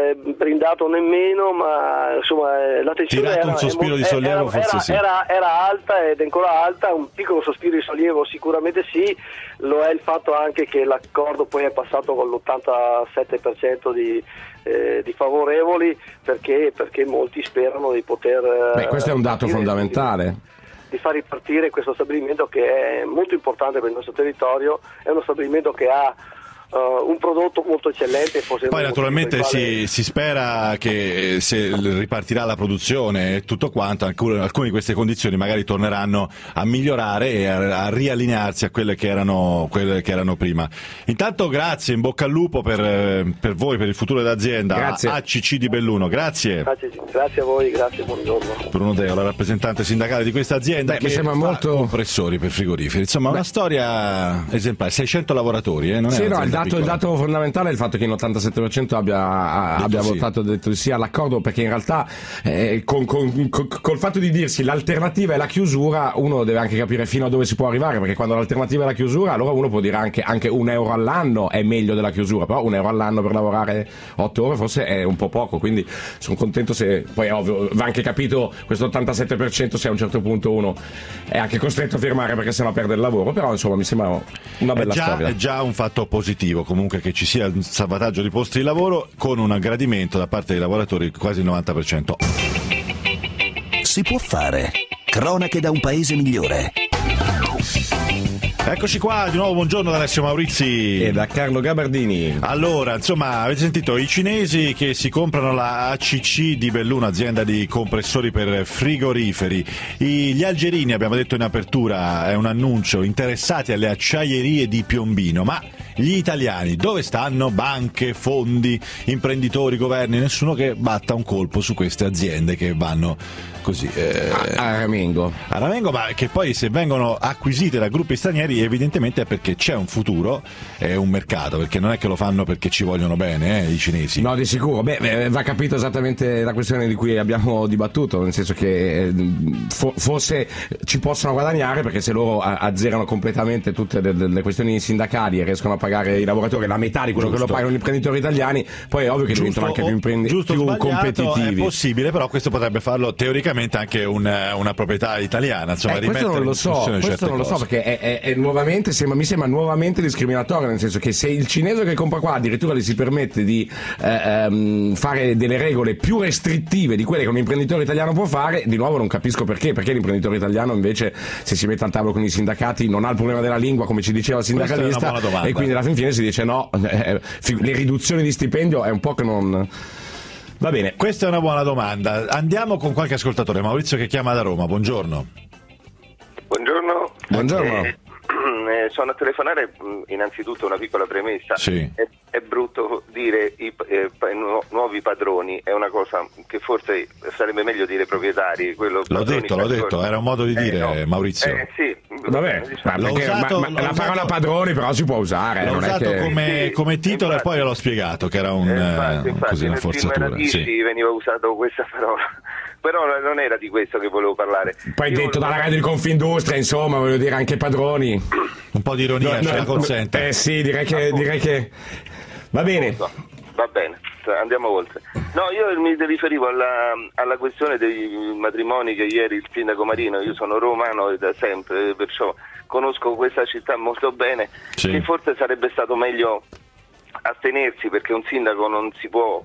Speaker 7: brindato nemmeno, ma insomma la tensione
Speaker 3: Tirato un sospiro di sollievo, forse sì.
Speaker 7: Era alta ed è ancora alta, un piccolo sospiro di sollievo sicuramente sì, lo è il fatto anche che l'accordo poi è passato con l'87% di favorevoli, perché molti sperano di poter...
Speaker 6: questo è un dato fondamentale.
Speaker 7: Di far ripartire questo stabilimento che è molto importante per il nostro territorio, è uno stabilimento che ha un prodotto molto eccellente.
Speaker 3: Poi naturalmente si spera che se ripartirà la produzione e tutto quanto, alcune di queste condizioni magari torneranno a migliorare e a riallinearsi a quelle che erano prima. Intanto grazie, in bocca al lupo per voi, per il futuro dell'azienda.
Speaker 6: Grazie.
Speaker 3: ACC di Belluno, grazie.
Speaker 7: Grazie a voi, grazie, buongiorno.
Speaker 3: Bruno Deo, la rappresentante sindacale di questa azienda, che
Speaker 6: mi sembra molto
Speaker 3: compressori per frigoriferi, insomma una storia esemplare. 600 lavatori, non
Speaker 6: sì,
Speaker 3: è
Speaker 6: no, il dato fondamentale è il fatto che il 87% abbia votato, detto di sì all'accordo, perché in realtà col fatto di dirsi l'alternativa è la chiusura, uno deve anche capire fino a dove si può arrivare, perché quando l'alternativa è la chiusura, allora uno può dire anche €1 all'anno è meglio della chiusura, però €1 all'anno per lavorare 8 ore forse è un po' poco, quindi sono contento se poi è ovvio, va anche capito questo 87% se a un certo punto uno è anche costretto a firmare perché sennò perde il lavoro, però insomma mi sembra una bella storia.
Speaker 3: È già un fatto positivo comunque che ci sia un salvataggio di posti di lavoro, con un aggradimento da parte dei lavoratori quasi il 90%.
Speaker 1: Si può fare. Cronache da un paese migliore.
Speaker 3: Eccoci qua, di nuovo buongiorno da Alessio Maurizi
Speaker 6: e da Carlo Gabardini.
Speaker 3: Allora, insomma, avete sentito i cinesi che si comprano la ACC di Belluno, azienda di compressori per frigoriferi. Gli algerini, abbiamo detto in apertura, è un annuncio, interessati alle acciaierie di Piombino, ma gli italiani dove stanno? Banche, fondi, imprenditori, governi, nessuno che batta un colpo su queste aziende che vanno così
Speaker 6: a ramengo,
Speaker 3: ma che poi se vengono acquisite da gruppi stranieri evidentemente è perché c'è un futuro e un mercato, perché non è che lo fanno perché ci vogliono bene i cinesi.
Speaker 6: No, di sicuro. Va capito esattamente la questione di cui abbiamo dibattuto, nel senso che forse ci possono guadagnare, perché se loro azzerano completamente tutte le questioni sindacali e riescono a pagare i lavoratori la metà di quello che lo pagano gli imprenditori italiani, poi è ovvio che diventano anche più competitivi.
Speaker 3: È possibile, però questo potrebbe farlo teoricamente anche una proprietà italiana, insomma,
Speaker 6: questo non lo so, perché è nuovamente, mi sembra nuovamente discriminatorio, nel senso che se il cinese che compra qua addirittura gli si permette di fare delle regole più restrittive di quelle che un imprenditore italiano può fare, di nuovo non capisco perché l'imprenditore italiano invece, se si mette al tavolo con i sindacati, non ha il problema della lingua, come ci diceva il sindacalista, e quindi alla fine si dice no, le riduzioni di stipendio è un po' che non... Va bene.
Speaker 3: Questa è una buona domanda. Andiamo con qualche ascoltatore. Maurizio che chiama da Roma, buongiorno.
Speaker 6: Buongiorno.
Speaker 8: Sono a telefonare, innanzitutto una piccola premessa.
Speaker 3: Sì.
Speaker 8: È brutto dire nuovi padroni, è una cosa che forse sarebbe meglio dire proprietari.
Speaker 3: L'ho detto, era un modo di dire,
Speaker 8: no.
Speaker 3: Maurizio.
Speaker 8: Sì.
Speaker 6: Vabbè, la parola padroni però si può usare.
Speaker 3: L'ho usato come titolo, infatti, e poi l'ho spiegato che era una forzatura.
Speaker 8: Sì, veniva usato questa parola. Però non era di questo che volevo parlare.
Speaker 6: Poi detto dalla radio di Confindustria, insomma, voglio dire, anche padroni.
Speaker 3: Un po' di ironia ce la consente.
Speaker 6: Sì, direi che va bene.
Speaker 8: Va bene, andiamo oltre. No, io mi riferivo alla questione dei matrimoni che ieri il sindaco Marino, io sono romano da sempre, perciò conosco questa città molto bene, sì. Che forse sarebbe stato meglio astenersi, perché un sindaco non si può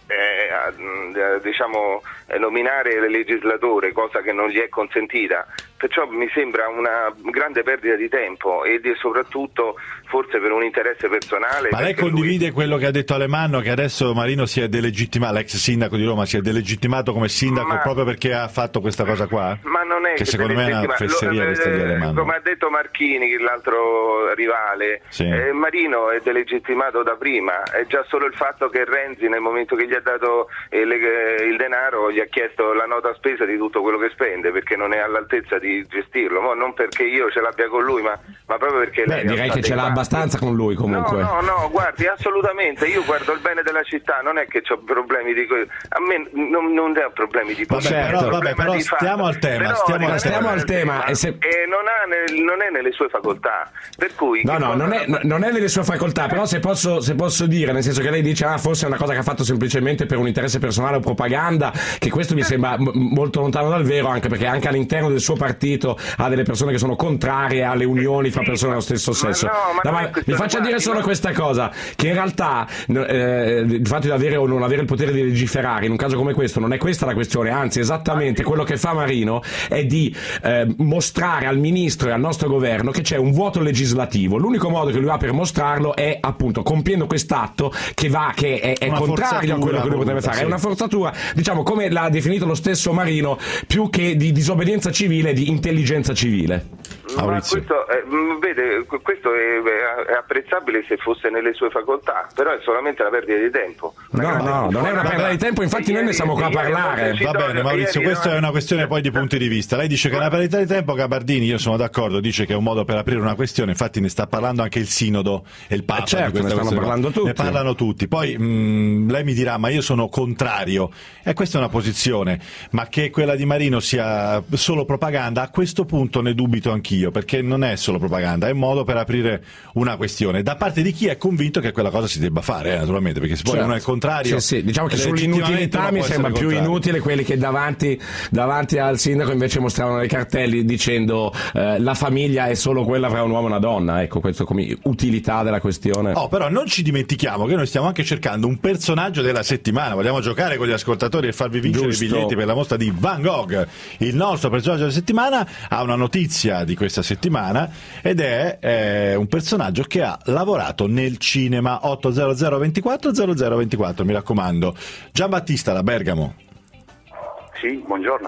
Speaker 8: nominare il legislatore, cosa che non gli è consentita, perciò mi sembra una grande perdita di tempo e soprattutto forse per un interesse personale.
Speaker 3: Ma lei condivide quello che ha detto Alemanno, che adesso Marino si è delegittimato, l'ex sindaco di Roma si è delegittimato come sindaco proprio perché ha fatto questa cosa qua?
Speaker 8: Ma non è
Speaker 3: che secondo me è una fesseria questa di Alemanno.
Speaker 8: Come ha detto Marchini, l'altro rivale, sì. Marino è delegittimato da prima, è già solo il fatto che Renzi, nel momento che gli ha dato il denaro, gli ha chiesto la nota spesa di tutto quello che spende, perché non è all'altezza di gestirlo, non perché io ce l'abbia con lui, ma proprio perché
Speaker 6: direi che ce l'ha abbastanza con lui comunque.
Speaker 8: No, guardi, assolutamente, io guardo il bene della città, non è che ho problemi di a me non ho problemi di
Speaker 3: però stiamo al tema,
Speaker 6: stiamo al tema.
Speaker 8: E non è nelle sue facoltà, per cui
Speaker 6: non è nelle sue facoltà, però se posso dire, nel senso che lei dice forse è una cosa che ha fatto semplicemente per un interesse personale o propaganda, che questo mi sembra molto lontano dal vero, anche perché anche all'interno del suo partito ha delle persone che sono contrarie alle unioni fra persone dello stesso sesso. Mi faccia dire solo questa cosa, che in realtà il fatto di avere o non avere il potere di legiferare in un caso come questo non è questa la questione, anzi esattamente quello che fa Marino è di mostrare al ministro e al nostro governo che c'è un vuoto legislativo. L'unico modo che lui ha per mostrarlo è appunto compiendo quest'atto che è contrario a quello che lui potrebbe fare. Sì. È una forzatura, diciamo, come l'ha definito lo stesso Marino, più che di disobbedienza civile, di intelligenza civile.
Speaker 8: Ma questo è apprezzabile se fosse nelle sue facoltà, però è solamente una perdita di tempo.
Speaker 6: No, non è una perdita di tempo, infatti noi ne siamo qua a parlare.
Speaker 3: Va bene, Maurizio, questa è una questione poi di punti di vista. Lei dice che è una perdita di tempo, Gabardini, io sono d'accordo, dice che è un modo per aprire una questione, infatti ne sta parlando anche il Sinodo e il Papa.
Speaker 6: Certo, ne stanno parlando tutti.
Speaker 3: Ne parlano tutti. Poi lei mi dirà, ma io sono contrario. E questa è una posizione, ma che quella di Marino sia solo propaganda, a questo punto ne dubito anch'io, perché non è solo propaganda, è un modo per aprire una questione da parte di chi è convinto che quella cosa si debba fare, naturalmente, perché se poi uno è il contrario.
Speaker 6: Sì, diciamo che sull'inutilità mi sembra più inutile quelli che davanti al sindaco invece mostravano dei cartelli dicendo la famiglia è solo quella fra un uomo e una donna, ecco, questo come utilità della questione.
Speaker 3: Però non ci dimentichiamo che noi stiamo anche cercando un personaggio della settimana, vogliamo giocare con gli ascoltatori e farvi vincere i biglietti per la mostra di Van Gogh. Il nostro personaggio della settimana ha una notizia di questa settimana ed è un personaggio che ha lavorato nel cinema. 800 24 0024, mi raccomando. Giambattista da Bergamo.
Speaker 9: Sì, buongiorno.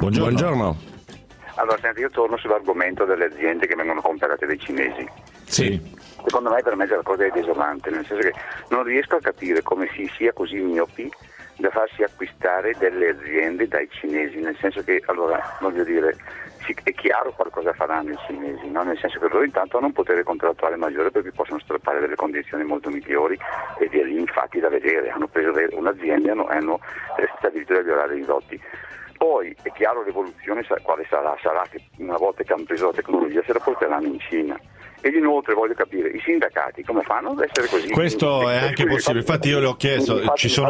Speaker 9: Allora, senti, io torno sull'argomento delle aziende che vengono comprate dai cinesi.
Speaker 6: Sì.
Speaker 9: Secondo me per me la cosa è desolante, nel senso che non riesco a capire come si sia così miopi da farsi acquistare delle aziende dai cinesi, nel senso che, allora, voglio dire, è chiaro qualcosa faranno i cinesi, no? Nel senso che loro intanto hanno un potere contrattuale maggiore perché possono strappare delle condizioni molto migliori e via lì, infatti, da vedere, hanno preso un'azienda e hanno stabilito di violare i dotti. Poi è chiaro l'evoluzione quale sarà che una volta che hanno preso la tecnologia se la porteranno in Cina. Ed inoltre voglio capire, i sindacati come fanno ad essere così?
Speaker 3: Questo è anche possibile, infatti io le ho chiesto, ci sono...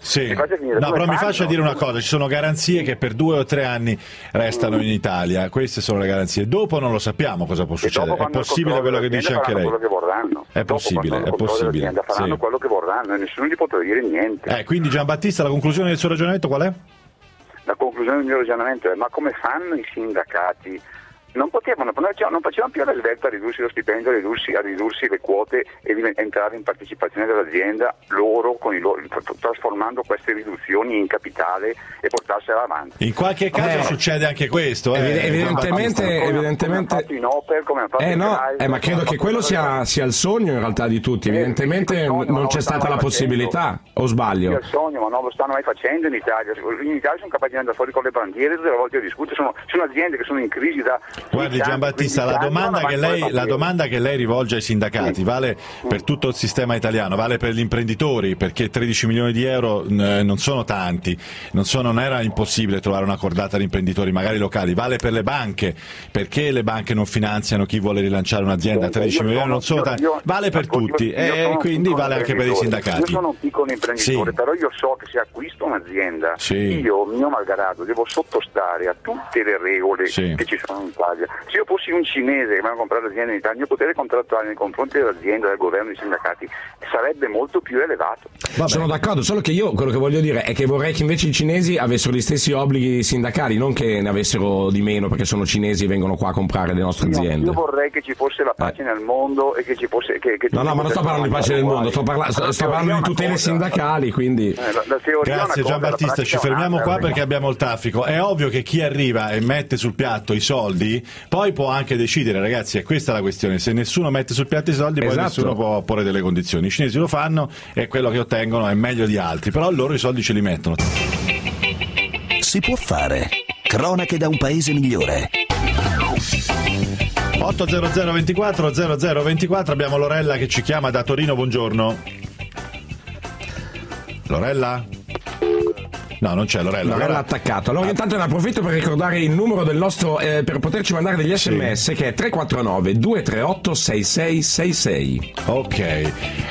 Speaker 3: No, però mi faccia dire una cosa, ci sono garanzie che per 2 o 3 anni restano in Italia, queste sono le garanzie, dopo non lo sappiamo cosa può succedere, è possibile quello che dice anche lei?
Speaker 9: Quello che vorranno.
Speaker 3: È possibile.
Speaker 9: Faranno quello che vorranno e nessuno gli potrà dire niente.
Speaker 3: Quindi Giambattista, la conclusione del suo ragionamento qual è?
Speaker 9: La conclusione del mio ragionamento è: ma come fanno i sindacati? Non facevano più alla svelta a ridursi lo stipendio, a ridursi le quote e entrare in partecipazione dell'azienda loro, trasformando queste riduzioni in capitale e portarsela avanti.
Speaker 3: In qualche caso succede anche questo.
Speaker 6: Evidentemente.
Speaker 9: Come hanno fatto in Opel, come hanno fatto in Drive,
Speaker 6: ma credo che quello sia il sogno in realtà di tutti. Evidentemente non c'è stata la possibilità, o sbaglio?
Speaker 9: È il sogno, ma non lo stanno mai facendo in Italia. In Italia sono capaci di andare fuori con le bandiere, tutte le volte io discuto, sono aziende che sono in crisi da...
Speaker 3: Guardi Giambattista, la domanda che lei rivolge ai sindacati vale per tutto il sistema italiano, vale per gli imprenditori, perché 13 milioni di euro non sono tanti, non era impossibile trovare una cordata di imprenditori magari locali, vale per le banche, perché le banche non finanziano chi vuole rilanciare un'azienda, 13 milioni di euro non sono tanti, vale per tutti e quindi vale anche per i sindacati.
Speaker 9: Io sono un piccolo imprenditore, però io so che se acquisto un'azienda, io, mio malgrado, devo sottostare a tutte le regole che ci sono in Italia. Se io fossi un cinese che va a comprare l'azienda in Italia, il mio potere contrattuale nei confronti dell'azienda, del governo e dei sindacati sarebbe molto più elevato.
Speaker 6: Sono d'accordo, solo che io quello che voglio dire è che vorrei che invece i cinesi avessero gli stessi obblighi sindacali, non che ne avessero di meno perché sono cinesi e vengono qua a comprare le nostre aziende.
Speaker 9: Io vorrei che ci fosse la pace nel mondo e che ci fosse...
Speaker 6: No, ma non sto parlando di pace nel mondo, sto parlando di tutele sindacali, quindi...
Speaker 3: Grazie Giambattista, ci fermiamo qua perché abbiamo il traffico. È ovvio che chi arriva e mette sul piatto i soldi poi può anche decidere, ragazzi, è questa la questione, se nessuno mette sul piatto i soldi poi nessuno può porre delle condizioni. I cinesi lo fanno e quello che ottengono è meglio di altri, però loro i soldi ce li mettono.
Speaker 1: Si può fare. Cronache da un paese migliore.
Speaker 3: 800 24 0024, abbiamo Lorella che ci chiama da Torino, buongiorno. Lorella? No, non c'è Lorella.
Speaker 6: Lorella attaccato. Allora intanto ne approfitto per ricordare il numero del nostro per poterci mandare degli SMS, che è 349 238 6666.
Speaker 3: Ok,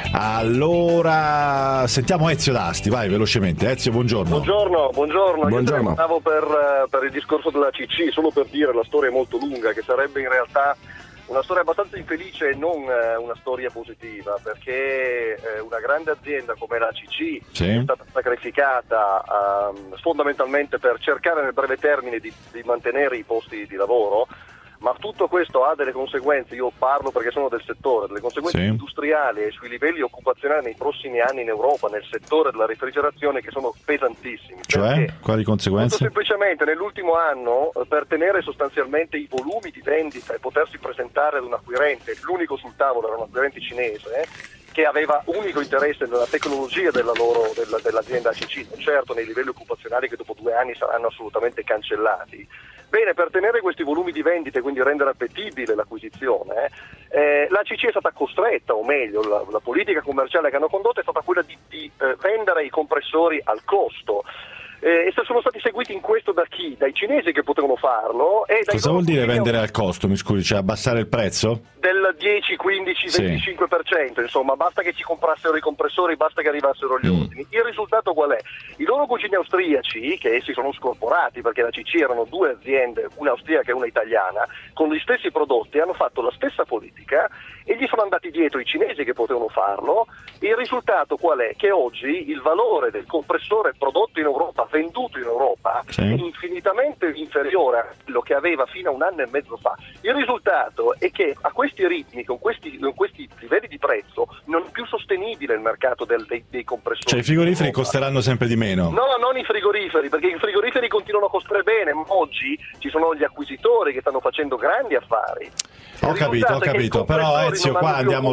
Speaker 3: allora sentiamo Ezio D'Asti, vai velocemente. Ezio, buongiorno.
Speaker 10: Buongiorno.
Speaker 3: Buongiorno.
Speaker 10: Io stavo per il discorso della CC, solo per dire, la storia è molto lunga, che sarebbe in realtà una storia abbastanza infelice e non una storia positiva, perché una grande azienda come la CC è stata sacrificata fondamentalmente per cercare nel breve termine di mantenere i posti di lavoro, ma tutto questo ha delle conseguenze, io parlo perché sono del settore, delle conseguenze industriali e sui livelli occupazionali nei prossimi anni in Europa, nel settore della refrigerazione, che sono pesantissimi.
Speaker 3: Cioè? Quali conseguenze?
Speaker 10: Molto semplicemente nell'ultimo anno, per tenere sostanzialmente i volumi di vendita e potersi presentare ad un acquirente, l'unico sul tavolo era un acquirente cinese, che aveva unico interesse nella tecnologia dell'azienda ACC, non certo nei livelli occupazionali che dopo 2 anni saranno assolutamente cancellati. Bene, per tenere questi volumi di vendita e quindi rendere appetibile l'acquisizione, l'ACC è stata costretta, o meglio, la politica commerciale che hanno condotto è stata quella di vendere i compressori al costo. E sono stati seguiti in questo da chi? Dai cinesi, che potevano farlo. E
Speaker 3: cosa vuol dire vendere al costo, mi scusi, cioè abbassare il prezzo?
Speaker 10: Del 10, 15, 25%, insomma, basta che ci comprassero i compressori, basta che arrivassero gli ordini. Il risultato qual è? I loro cugini austriaci, che essi sono scorporati, perché la CC erano 2 aziende, una austriaca e una italiana, con gli stessi prodotti, hanno fatto la stessa politica e gli sono andati dietro i cinesi che potevano farlo. Il risultato qual è? Che oggi il valore del compressore prodotto in Europa, venduto in Europa, è infinitamente inferiore a quello che aveva fino a 1 anno e mezzo fa. Il risultato è che a questi ritmi, con questi livelli di prezzo, non è più sostenibile il mercato dei compressori.
Speaker 3: Cioè i frigoriferi costeranno sempre di meno?
Speaker 10: No, non i frigoriferi, perché i frigoriferi continuano a costare bene, ma oggi ci sono gli acquisitori che stanno facendo grandi affari.
Speaker 3: Ho capito, però Ezio, qua andiamo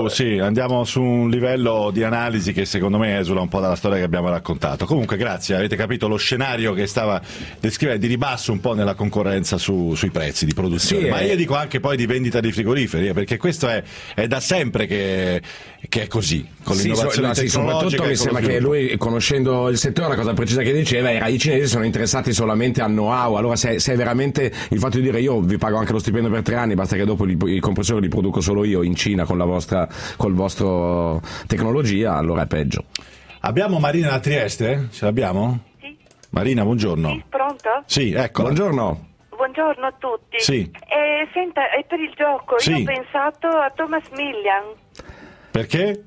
Speaker 3: su un livello di analisi che secondo me esula un po' dalla storia che abbiamo raccontato. Comunque grazie, avete capito lo scenario che stava descrivendo, di ribasso un po' nella concorrenza sui prezzi di produzione, ma io dico anche poi di vendita di frigoriferi, perché questo è da sempre che è così, con l'innovazione tecnologica.
Speaker 6: Soprattutto mi sembra che lui, conoscendo il settore, la cosa precisa che diceva era: i cinesi sono interessati solamente al know-how. Allora se è veramente il fatto di dire io vi pago anche lo stipendio per 3 anni, basta che dopo i compressori li produco solo io in Cina con col vostro tecnologia, allora è peggio.
Speaker 3: Abbiamo Marina da Trieste? Ce l'abbiamo?
Speaker 11: Sì.
Speaker 3: Marina, buongiorno.
Speaker 11: Sì, pronto?
Speaker 3: Sì, eccola.
Speaker 6: Buongiorno.
Speaker 11: Buongiorno a tutti.
Speaker 3: Sì.
Speaker 11: Senta, è per il gioco.
Speaker 3: Sì.
Speaker 11: Io ho pensato a Thomas Millian.
Speaker 3: Perché?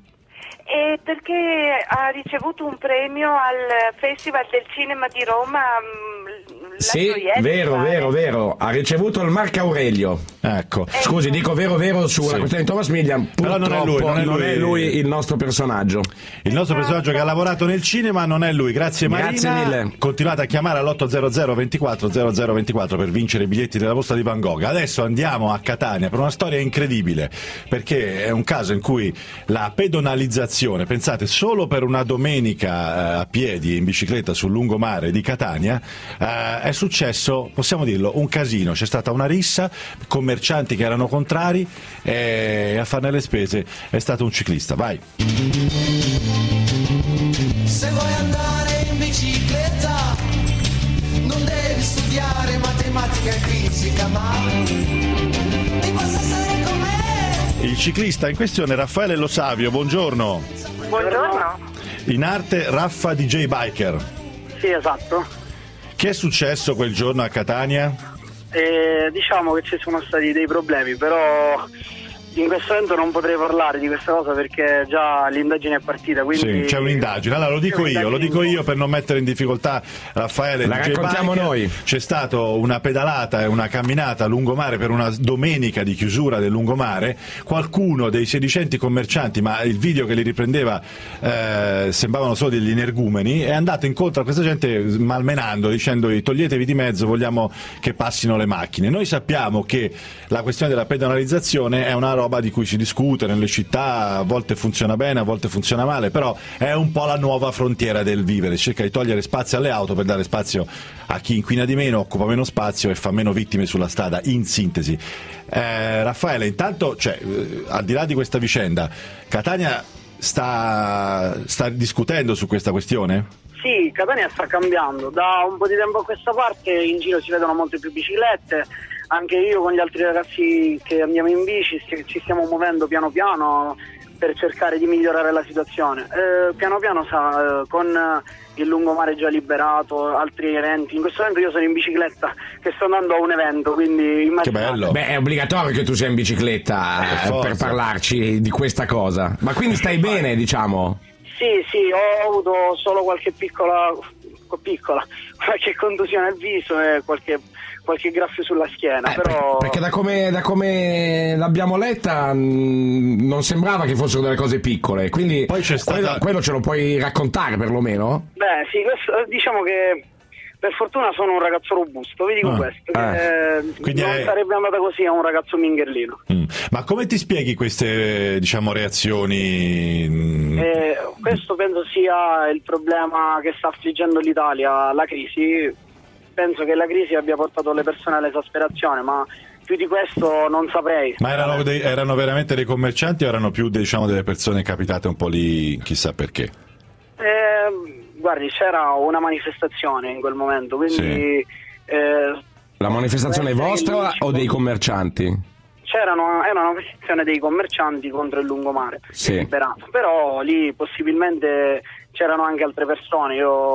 Speaker 11: Perché ha ricevuto un premio al Festival del Cinema di Roma.
Speaker 6: Sì, vero, ha ricevuto il Marco Aurelio.
Speaker 3: Ecco.
Speaker 6: Scusi, dico vero sulla questione di Thomas Millian.
Speaker 3: Però non è lui
Speaker 6: il nostro personaggio.
Speaker 3: Il nostro personaggio che ha lavorato nel cinema non è lui. Grazie Marina.
Speaker 6: Grazie mille.
Speaker 3: Continuate a chiamare all'800 24 0024 per vincere i biglietti della mostra di Van Gogh. Adesso andiamo a Catania per una storia incredibile, perché è un caso in cui la pedonalizzazione, pensate, solo per una domenica a piedi in bicicletta sul lungomare di Catania, è successo, possiamo dirlo, un casino. C'è stata una rissa, commercianti che erano contrari, e a farne le spese è stato un ciclista. Vai.
Speaker 5: Se vuoi andare in bicicletta non devi studiare matematica e fisica, ma ti puoi stare con me.
Speaker 3: Il ciclista in questione è Raffaele Lo Savio, buongiorno.
Speaker 12: Buongiorno.
Speaker 3: In arte Raffa DJ Biker.
Speaker 12: Sì, esatto.
Speaker 3: Che è successo quel giorno a Catania?
Speaker 12: Diciamo che ci sono stati dei problemi, però in questo momento non potrei parlare di questa cosa perché già l'indagine è partita, quindi...
Speaker 3: Sì, c'è un'indagine. Allora lo dico io per non mettere in difficoltà Raffaele.
Speaker 6: La raccontiamo noi.
Speaker 3: C'è stata una pedalata e una camminata a lungomare per una domenica di chiusura del lungomare. Qualcuno dei sedicenti commercianti, ma il video che li riprendeva sembravano solo degli energumeni, è andato incontro a questa gente malmenando, dicendogli toglietevi di mezzo, vogliamo che passino le macchine. Noi sappiamo che la questione della pedonalizzazione è una roba di cui si discute nelle città, a volte funziona bene, a volte funziona male, però è un po' la nuova frontiera del vivere, cerca di togliere spazio alle auto per dare spazio a chi inquina di meno, occupa meno spazio e fa meno vittime sulla strada, in sintesi. Raffaele, intanto, al di là di questa vicenda, Catania sta discutendo su questa questione?
Speaker 12: Sì, Catania sta cambiando, da un po' di tempo a questa parte in giro si vedono molte più biciclette, anche io con gli altri ragazzi che andiamo in bici ci stiamo muovendo piano piano per cercare di migliorare la situazione. Piano piano con il lungomare già liberato, altri eventi. In questo momento io sono in bicicletta che sto andando a un evento, quindi immaginate.
Speaker 3: Che bello.
Speaker 6: Beh, è obbligatorio che tu sia in bicicletta per parlarci di questa cosa. Ma quindi stai bene, diciamo?
Speaker 12: Sì, ho avuto solo qualche contusione al viso e qualche graffio sulla schiena, però...
Speaker 6: Perché da come l'abbiamo letta non sembrava che fossero delle cose piccole, quindi poi c'è quello ce lo puoi raccontare perlomeno?
Speaker 12: Beh sì, diciamo che per fortuna sono un ragazzo robusto, vi dico questo, quindi non sarebbe andata così a un ragazzo mingherlino.
Speaker 3: Ma come ti spieghi queste, diciamo, reazioni?
Speaker 12: Questo penso sia il problema che sta affliggendo l'Italia, la crisi. Penso che la crisi abbia portato le persone all'esasperazione, ma più di questo non saprei.
Speaker 3: Ma erano veramente dei commercianti o erano più, diciamo, delle persone capitate un po' lì chissà perché?
Speaker 12: Guardi, c'era una manifestazione in quel momento, quindi...
Speaker 6: La manifestazione è vostra o dei commercianti?
Speaker 12: Era una manifestazione dei commercianti contro il lungomare, liberato. Però lì possibilmente c'erano anche altre persone,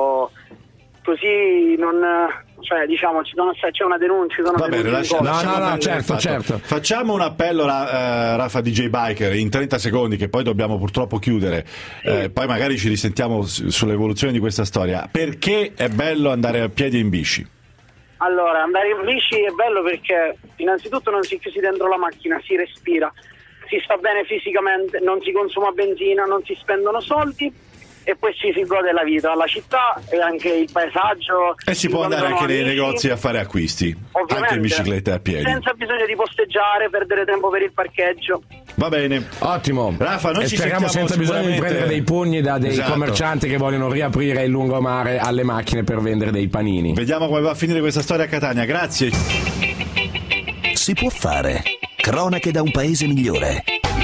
Speaker 12: così non... Cioè, diciamo, c'è una denuncia.
Speaker 3: Va bene,
Speaker 6: certo.
Speaker 3: Facciamo un appello, Rafa DJ Biker, in 30 secondi, che poi dobbiamo purtroppo chiudere. Poi magari ci risentiamo sull'evoluzione di questa storia. Perché è bello andare a piedi in bici?
Speaker 12: Allora, andare in bici è bello perché innanzitutto non si è chiusi dentro la macchina, si respira, si sta bene fisicamente, non si consuma benzina, non si spendono soldi. E poi ci si gode la vita, la città e anche il paesaggio.
Speaker 3: E si può andare anche nei negozi a fare acquisti,
Speaker 12: ovviamente,
Speaker 3: anche in bicicletta e a piedi.
Speaker 12: Senza bisogno di posteggiare, perdere tempo per il parcheggio.
Speaker 3: Va bene.
Speaker 6: Ottimo.
Speaker 3: Rafa, noi ci
Speaker 6: speriamo senza bisogno di prendere dei pugni da dei commercianti che vogliono riaprire il lungomare alle macchine per vendere dei panini.
Speaker 3: Vediamo come va a finire questa storia a Catania. Grazie.
Speaker 1: Si può fare. Cronache da un paese migliore.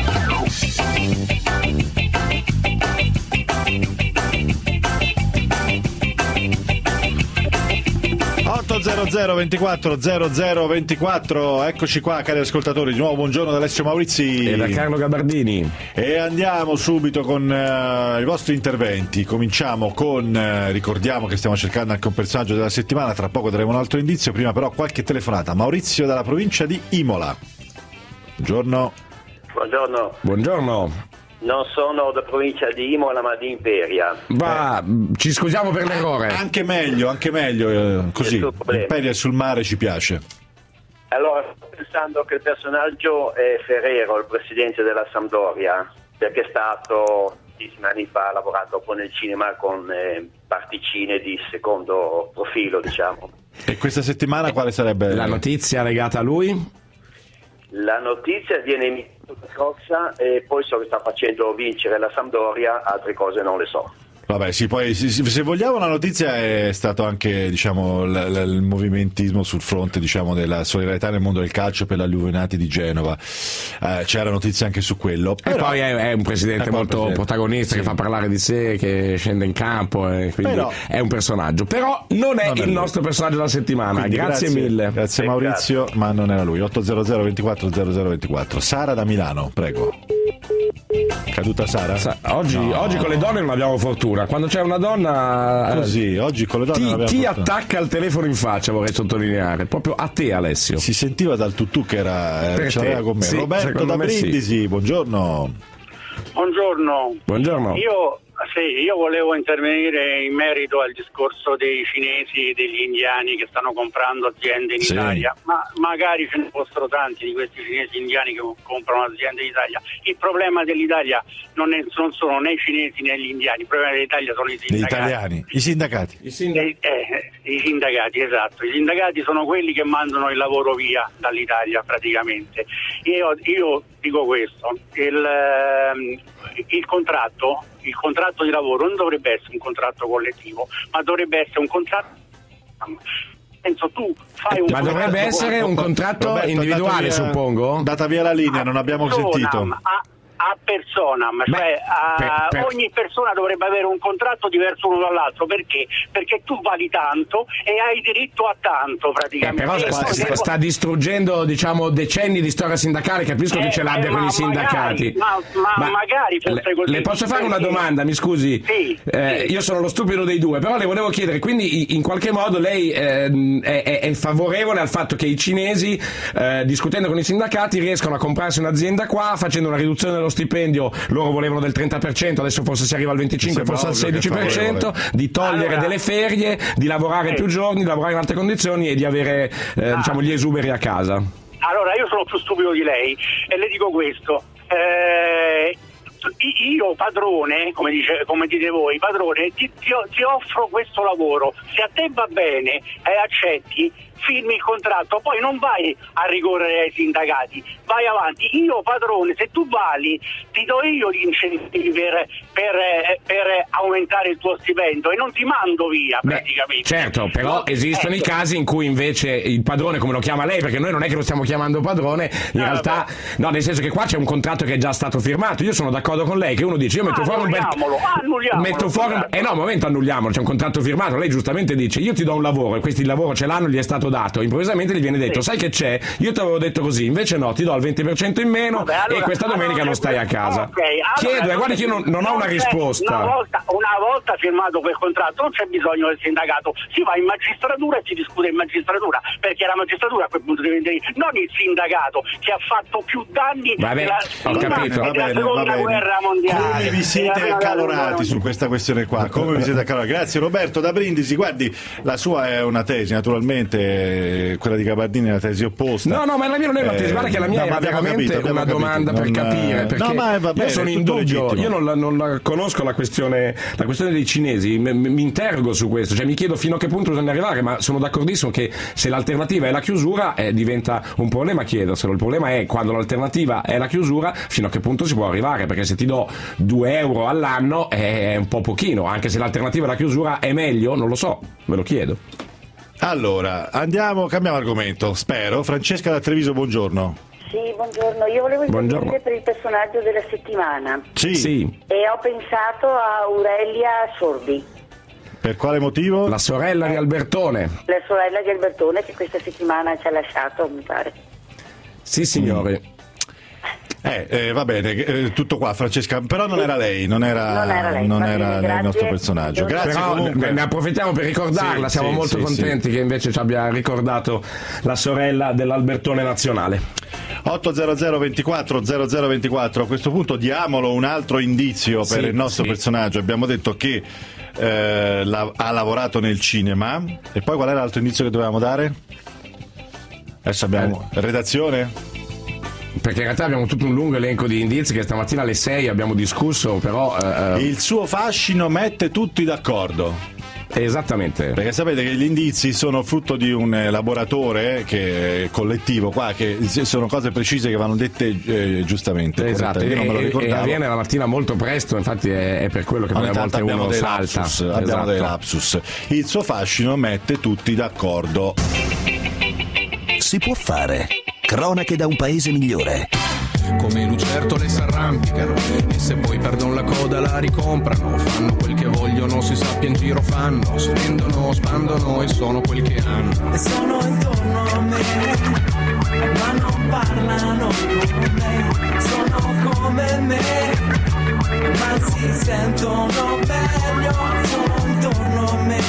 Speaker 3: 800 24 0024, eccoci qua cari ascoltatori, di nuovo buongiorno da Alessio Maurizi
Speaker 6: e da Carlo Gabardini
Speaker 3: e andiamo subito con i vostri interventi. Cominciamo con ricordiamo che stiamo cercando anche un personaggio della settimana, tra poco daremo un altro indizio, prima però qualche telefonata. Maurizio dalla provincia di Imola.
Speaker 6: Buongiorno.
Speaker 13: Non sono da provincia di Imola ma di Imperia.
Speaker 6: Ci scusiamo per l'errore.
Speaker 3: Anche meglio, così. Imperia sul mare ci piace.
Speaker 13: Allora, sto pensando che il personaggio è Ferrero, il presidente della Sampdoria, perché è stato 10 anni fa, ha lavorato un po' nel cinema con particine di secondo profilo, diciamo.
Speaker 3: E questa settimana quale sarebbe
Speaker 6: la notizia legata a lui?
Speaker 13: La notizia viene in corsa e poi so che sta facendo vincere la Sampdoria, altre cose non le so.
Speaker 3: Vabbè, sì, poi se vogliamo la notizia è stato anche, diciamo, il movimentismo sul fronte, diciamo, della solidarietà nel mondo del calcio per gli alluvionati di Genova. C'era notizia anche su quello.
Speaker 6: Però, e poi è un presidente molto protagonista, che fa parlare di sé, che scende in campo, e quindi è un personaggio. Però non è il nostro personaggio della settimana. Quindi, grazie mille.
Speaker 3: Grazie Maurizio, ma non era lui. 800 24 0024. Sara da Milano, prego. Caduta Sara?
Speaker 6: Oggi con le donne non abbiamo fortuna. Quando c'è una donna
Speaker 3: così, oggi con le donne
Speaker 6: ti attacca il telefono in faccia, vorrei sottolineare, proprio a te Alessio.
Speaker 3: Si sentiva dal tutù che c'aveva con me. Sì, Roberto da Brindisi, buongiorno.
Speaker 6: Buongiorno.
Speaker 14: Io volevo intervenire in merito al discorso dei cinesi e degli indiani che stanno comprando aziende in Italia, ma magari ce ne fossero tanti di questi cinesi e indiani che comprano aziende in Italia. Il problema dell'Italia non sono né i cinesi né gli indiani, il problema dell'Italia sono i sindacati.
Speaker 3: I sindacati.
Speaker 14: I sindacati, esatto. I sindacati sono quelli che mandano il lavoro via dall'Italia praticamente. Io dico questo, il contratto di lavoro non dovrebbe essere un contratto collettivo, ma dovrebbe essere un contratto. Penso tu fai
Speaker 6: ma dovrebbe essere un contratto Roberto, individuale, suppongo?
Speaker 3: Data via la linea, non abbiamo sentito.
Speaker 14: a persona, cioè ogni persona dovrebbe avere un contratto diverso uno dall'altro, perché tu vali tanto e hai diritto a tanto praticamente.
Speaker 6: Però sta distruggendo, diciamo, decenni di storia sindacale, capisco che ce l'abbia con i sindacati.
Speaker 14: Ma magari fosse così.
Speaker 6: Le posso fare una domanda, mi scusi?
Speaker 14: Sì.
Speaker 6: Io sono lo stupido dei due, però le volevo chiedere, quindi in qualche modo lei è favorevole al fatto che i cinesi, discutendo con i sindacati, riescono a comprarsi un'azienda qua, facendo una riduzione dello stipendio, loro volevano del 30%, adesso forse si arriva al 25%, forse al 16%, di togliere delle ferie, di lavorare più giorni, di lavorare in altre condizioni e di avere diciamo gli esuberi a casa.
Speaker 14: Allora, io sono più stupido di lei e le dico questo. Io padrone, come dite voi, padrone, ti offro questo lavoro, se a te va bene e accetti, firmi il contratto, poi non vai a ricorrere ai sindacati, vai avanti. Io padrone, se tu vali, ti do io gli incentivi per aumentare il tuo stipendio e non ti mando via praticamente.
Speaker 6: Certo, però esistono i casi in cui invece il padrone, come lo chiama lei, perché noi non è che lo stiamo chiamando padrone, in realtà no, nel senso che qua c'è un contratto che è già stato firmato. Io sono d'accordo con lei che uno dice io metto fuori un bel no, momento, annulliamolo, c'è un contratto firmato, lei giustamente dice io ti do un lavoro e questi il lavoro ce l'hanno, gli è stato dato, improvvisamente gli viene detto sai che c'è, io ti avevo detto così, invece no, ti do il 20% in meno e questa domenica non stai a casa. Chiedo, guarda che io non ho una risposta.
Speaker 14: Una volta firmato quel contratto non c'è bisogno del sindacato, si va in magistratura e si discute in magistratura, perché la magistratura a quel punto deve venire, non il sindacato che ha fatto più danni della seconda guerra mondiale.
Speaker 3: Come vi siete accalorati su questa questione qua? Come vi siete accalorati? Grazie Roberto da Brindisi. Guardi, la sua è una tesi, naturalmente quella di Gabardini è una tesi opposta.
Speaker 6: No, ma la mia non è una tesi, guarda che la mia era veramente una domanda per capire, perché io sono in dubbio, io non conosco la questione dei cinesi, mi interrogo su questo, cioè mi chiedo fino a che punto bisogna arrivare, ma sono d'accordissimo che se l'alternativa è la chiusura diventa un problema chiederselo. Il problema è quando l'alternativa è la chiusura, fino a che punto si può arrivare, perché se ti do 2 euro all'anno è un po' pochino, anche se l'alternativa è la chiusura è meglio, non lo so, me lo chiedo.
Speaker 3: Allora, cambiamo argomento, spero. Francesca da Treviso, buongiorno.
Speaker 15: Sì, buongiorno. Io volevo intervenire per il personaggio della settimana.
Speaker 3: Sì.
Speaker 15: E ho pensato a Aurelia Sordi.
Speaker 3: Per quale motivo?
Speaker 6: La sorella di Albertone.
Speaker 15: La sorella di Albertone che questa settimana ci ha lasciato, mi pare.
Speaker 6: Sì, signore.
Speaker 3: Va bene, tutto qua Francesca, però non era lei, non era il nostro personaggio. Grazie.
Speaker 6: Però comunque ne approfittiamo per ricordarla, siamo molto contenti che invece ci abbia ricordato la sorella dell'Albertone nazionale.
Speaker 3: 800 24 0024. A questo punto diamolo un altro indizio per il nostro personaggio. Abbiamo detto che ha lavorato nel cinema, e poi qual era l'altro indizio che dovevamo dare? Adesso abbiamo redazione,
Speaker 6: perché in realtà abbiamo tutto un lungo elenco di indizi che stamattina alle 6 abbiamo discusso, però
Speaker 3: il suo fascino mette tutti d'accordo.
Speaker 6: Esattamente,
Speaker 3: perché sapete che gli indizi sono frutto di un elaboratore che collettivo qua, che sono cose precise che vanno dette giustamente.
Speaker 6: Esatto,
Speaker 3: io non me lo ricordavo.
Speaker 6: E avviene la mattina molto presto, infatti è per quello che poi a volte uno salta.
Speaker 3: Abbiamo dei lapsus. Il suo fascino mette tutti d'accordo.
Speaker 1: Si può fare. Cronache da un paese migliore.
Speaker 16: Come lucertole s'arrampicano e se poi perdono la coda la ricomprano. Fanno quel che vogliono, si sappia in giro fanno. Spendono, spandono e sono quel che hanno.
Speaker 5: E sono intorno a me, ma non parlano con me. Sono come me, ma si sentono meglio. Sono intorno a me,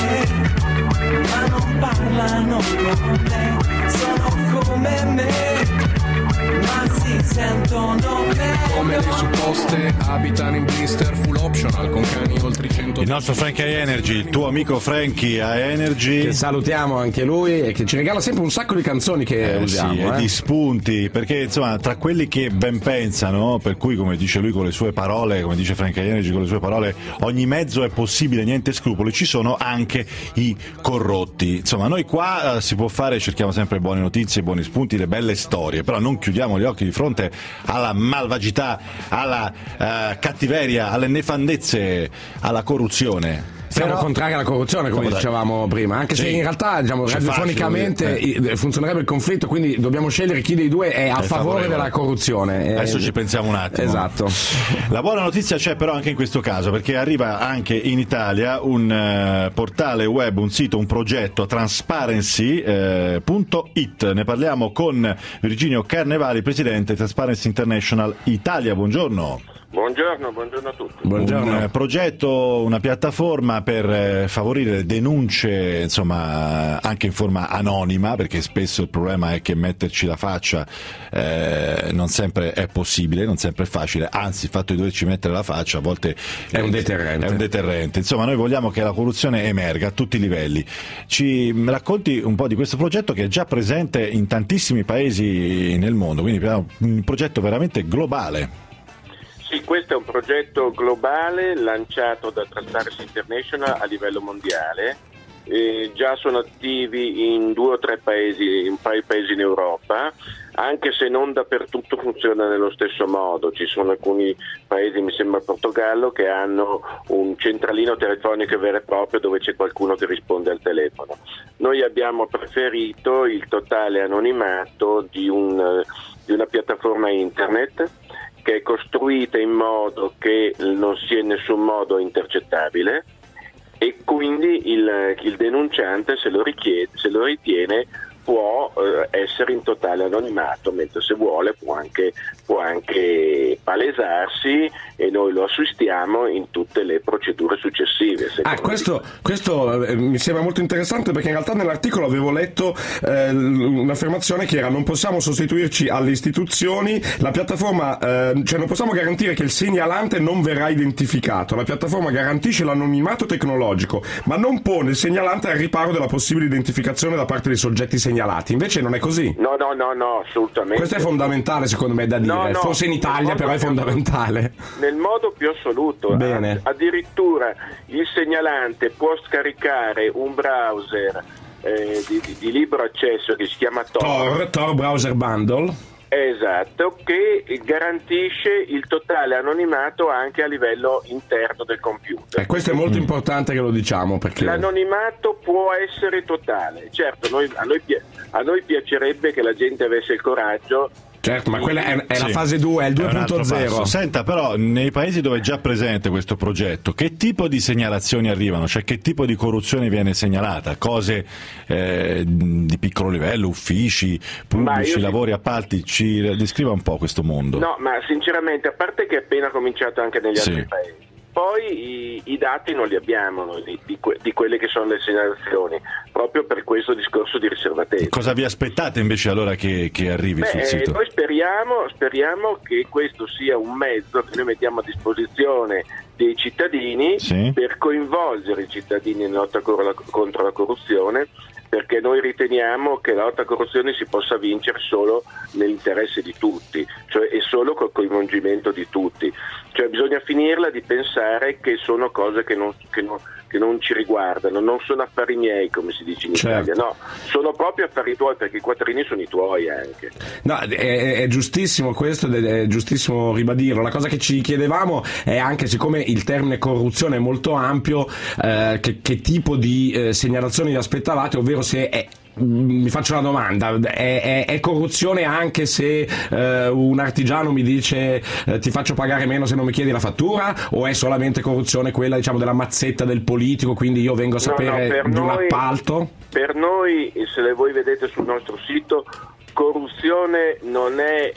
Speaker 5: ma non parlano con me. Sono come me, ma si sentono meglio.
Speaker 16: Come le supposte abitano in blister full optional con cani oltre 100.
Speaker 3: Il nostro Frankie Energy, il tuo amico Frankie a Energy,
Speaker 6: che salutiamo anche lui e che ci regala sempre un sacco di canzoni che usiamo,
Speaker 3: e di spunti, perché insomma tra quelli che ben pensano, per cui come dice lui con le sue parole, come dice Frankie Energy con le sue parole, ogni mezzo è possibile, niente scrupoli, ci sono anche i corrotti. Insomma, noi qua si può fare, cerchiamo sempre buone notizie, buoni spunti, le belle storie, però non chiudiamo gli occhi di fronte alla malvagità, alla cattiveria, alle nefandezze, alla corruzione.
Speaker 6: Siamo contrari alla corruzione, come dicevamo prima, anche se in realtà radiofonicamente funzionerebbe il conflitto, quindi dobbiamo scegliere chi dei due è a favore della corruzione.
Speaker 3: Adesso ci pensiamo un attimo.
Speaker 6: Esatto.
Speaker 3: La buona notizia c'è però anche in questo caso, perché arriva anche in Italia un portale web, un sito, un progetto, transparency.it. Ne parliamo con Virginio Carnevali, presidente Transparency International Italia. Buongiorno.
Speaker 17: Buongiorno a tutti.
Speaker 3: Buongiorno. Un progetto, una piattaforma per favorire denunce, insomma, anche in forma anonima, perché spesso il problema è che metterci la faccia non sempre è possibile, non sempre è facile, anzi il fatto di doverci mettere la faccia a volte
Speaker 6: è un deterrente.
Speaker 3: Insomma, noi vogliamo che la corruzione emerga a tutti i livelli. Ci racconti un po' di questo progetto che è già presente in tantissimi paesi nel mondo, quindi è un progetto veramente globale.
Speaker 17: Sì, questo è un progetto globale lanciato da Transparency International a livello mondiale. Già sono attivi in 2 o 3 paesi, in vari paesi in Europa, anche se non dappertutto funziona nello stesso modo. Ci sono alcuni paesi, mi sembra Portogallo, che hanno un centralino telefonico vero e proprio dove c'è qualcuno che risponde al telefono. Noi abbiamo preferito il totale anonimato di una piattaforma internet che è costruita in modo che non sia in nessun modo intercettabile, e quindi il denunciante, se lo ritiene, può essere in totale anonimato, mentre se vuole può anche palesarsi, e noi lo assistiamo in tutte le procedure successive.
Speaker 6: Questo mi sembra molto interessante, perché in realtà nell'articolo avevo letto un'affermazione che era: non possiamo sostituirci alle istituzioni, la piattaforma, cioè non possiamo garantire che il segnalante non verrà identificato, la piattaforma garantisce l'anonimato tecnologico ma non pone il segnalante al riparo della possibile identificazione da parte dei soggetti segnalati. Invece non è così.
Speaker 17: No, assolutamente.
Speaker 6: Questo è fondamentale, secondo me, da dire. Forse in Italia però è fondamentale.
Speaker 17: Nel modo più assoluto.
Speaker 6: Bene.
Speaker 17: Addirittura il segnalante può scaricare un browser di libero accesso che si chiama
Speaker 6: Tor Browser Bundle.
Speaker 17: Esatto, che garantisce il totale anonimato anche a livello interno del computer.
Speaker 6: Questo è molto importante che lo diciamo, perché
Speaker 17: l'anonimato può essere totale. Certo, a noi piacerebbe che la gente avesse il coraggio.
Speaker 6: Certo, ma quella è la fase 2, è il 2.0.
Speaker 3: Senta, però, nei paesi dove è già presente questo progetto, che tipo di segnalazioni arrivano? Cioè, che tipo di corruzione viene segnalata? Cose di piccolo livello, uffici pubblici, lavori, appalti? Ci descriva un po' questo mondo.
Speaker 17: No, ma sinceramente, a parte che è appena cominciato anche negli altri paesi, poi i dati non li abbiamo noi, di quelle che sono le segnalazioni, proprio per questo discorso di riservatezza.
Speaker 3: Cosa vi aspettate invece allora che arrivi sul sito?
Speaker 17: Noi speriamo che questo sia un mezzo che noi mettiamo a disposizione dei cittadini per coinvolgere i cittadini nella lotta contro la corruzione, perché noi riteniamo che la lotta alla corruzione si possa vincere solo nell'interesse di tutti, cioè e solo col coinvolgimento di tutti. Cioè bisogna finirla di pensare che sono cose che non ci riguardano, non sono affari miei, come si dice in Italia, no, sono proprio affari tuoi, perché i quattrini sono i tuoi anche.
Speaker 6: No, è giustissimo questo, ed è giustissimo ribadirlo. La cosa che ci chiedevamo è anche, siccome il termine corruzione è molto ampio, che tipo di segnalazioni vi aspettavate, ovvero se mi faccio una domanda, è corruzione anche se un artigiano mi dice ti faccio pagare meno se non mi chiedi la fattura, o è solamente corruzione quella, diciamo, della mazzetta del politico, quindi io vengo a sapere di un appalto? Per
Speaker 17: noi, se voi vedete sul nostro sito, corruzione non è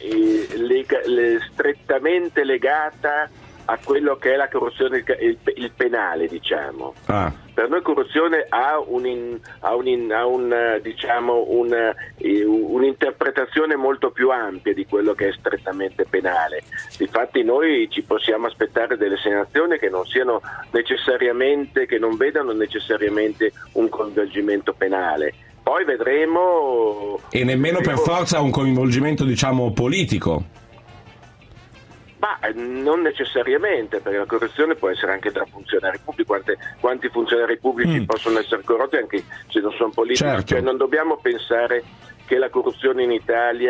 Speaker 17: strettamente legata a quello che è la corruzione, il penale, diciamo. Per noi corruzione ha un'interpretazione molto più ampia di quello che è strettamente penale. Difatti noi ci possiamo aspettare delle segnalazioni che non siano necessariamente, che non vedano necessariamente un coinvolgimento penale. Poi vedremo.
Speaker 6: E nemmeno per forza un coinvolgimento, diciamo, politico.
Speaker 17: Ma non necessariamente, perché la corruzione può essere anche tra funzionari pubblici. Quanti funzionari pubblici possono essere corrotti anche se non sono politici?
Speaker 6: Certo.
Speaker 17: Cioè, non dobbiamo pensare che la corruzione in Italia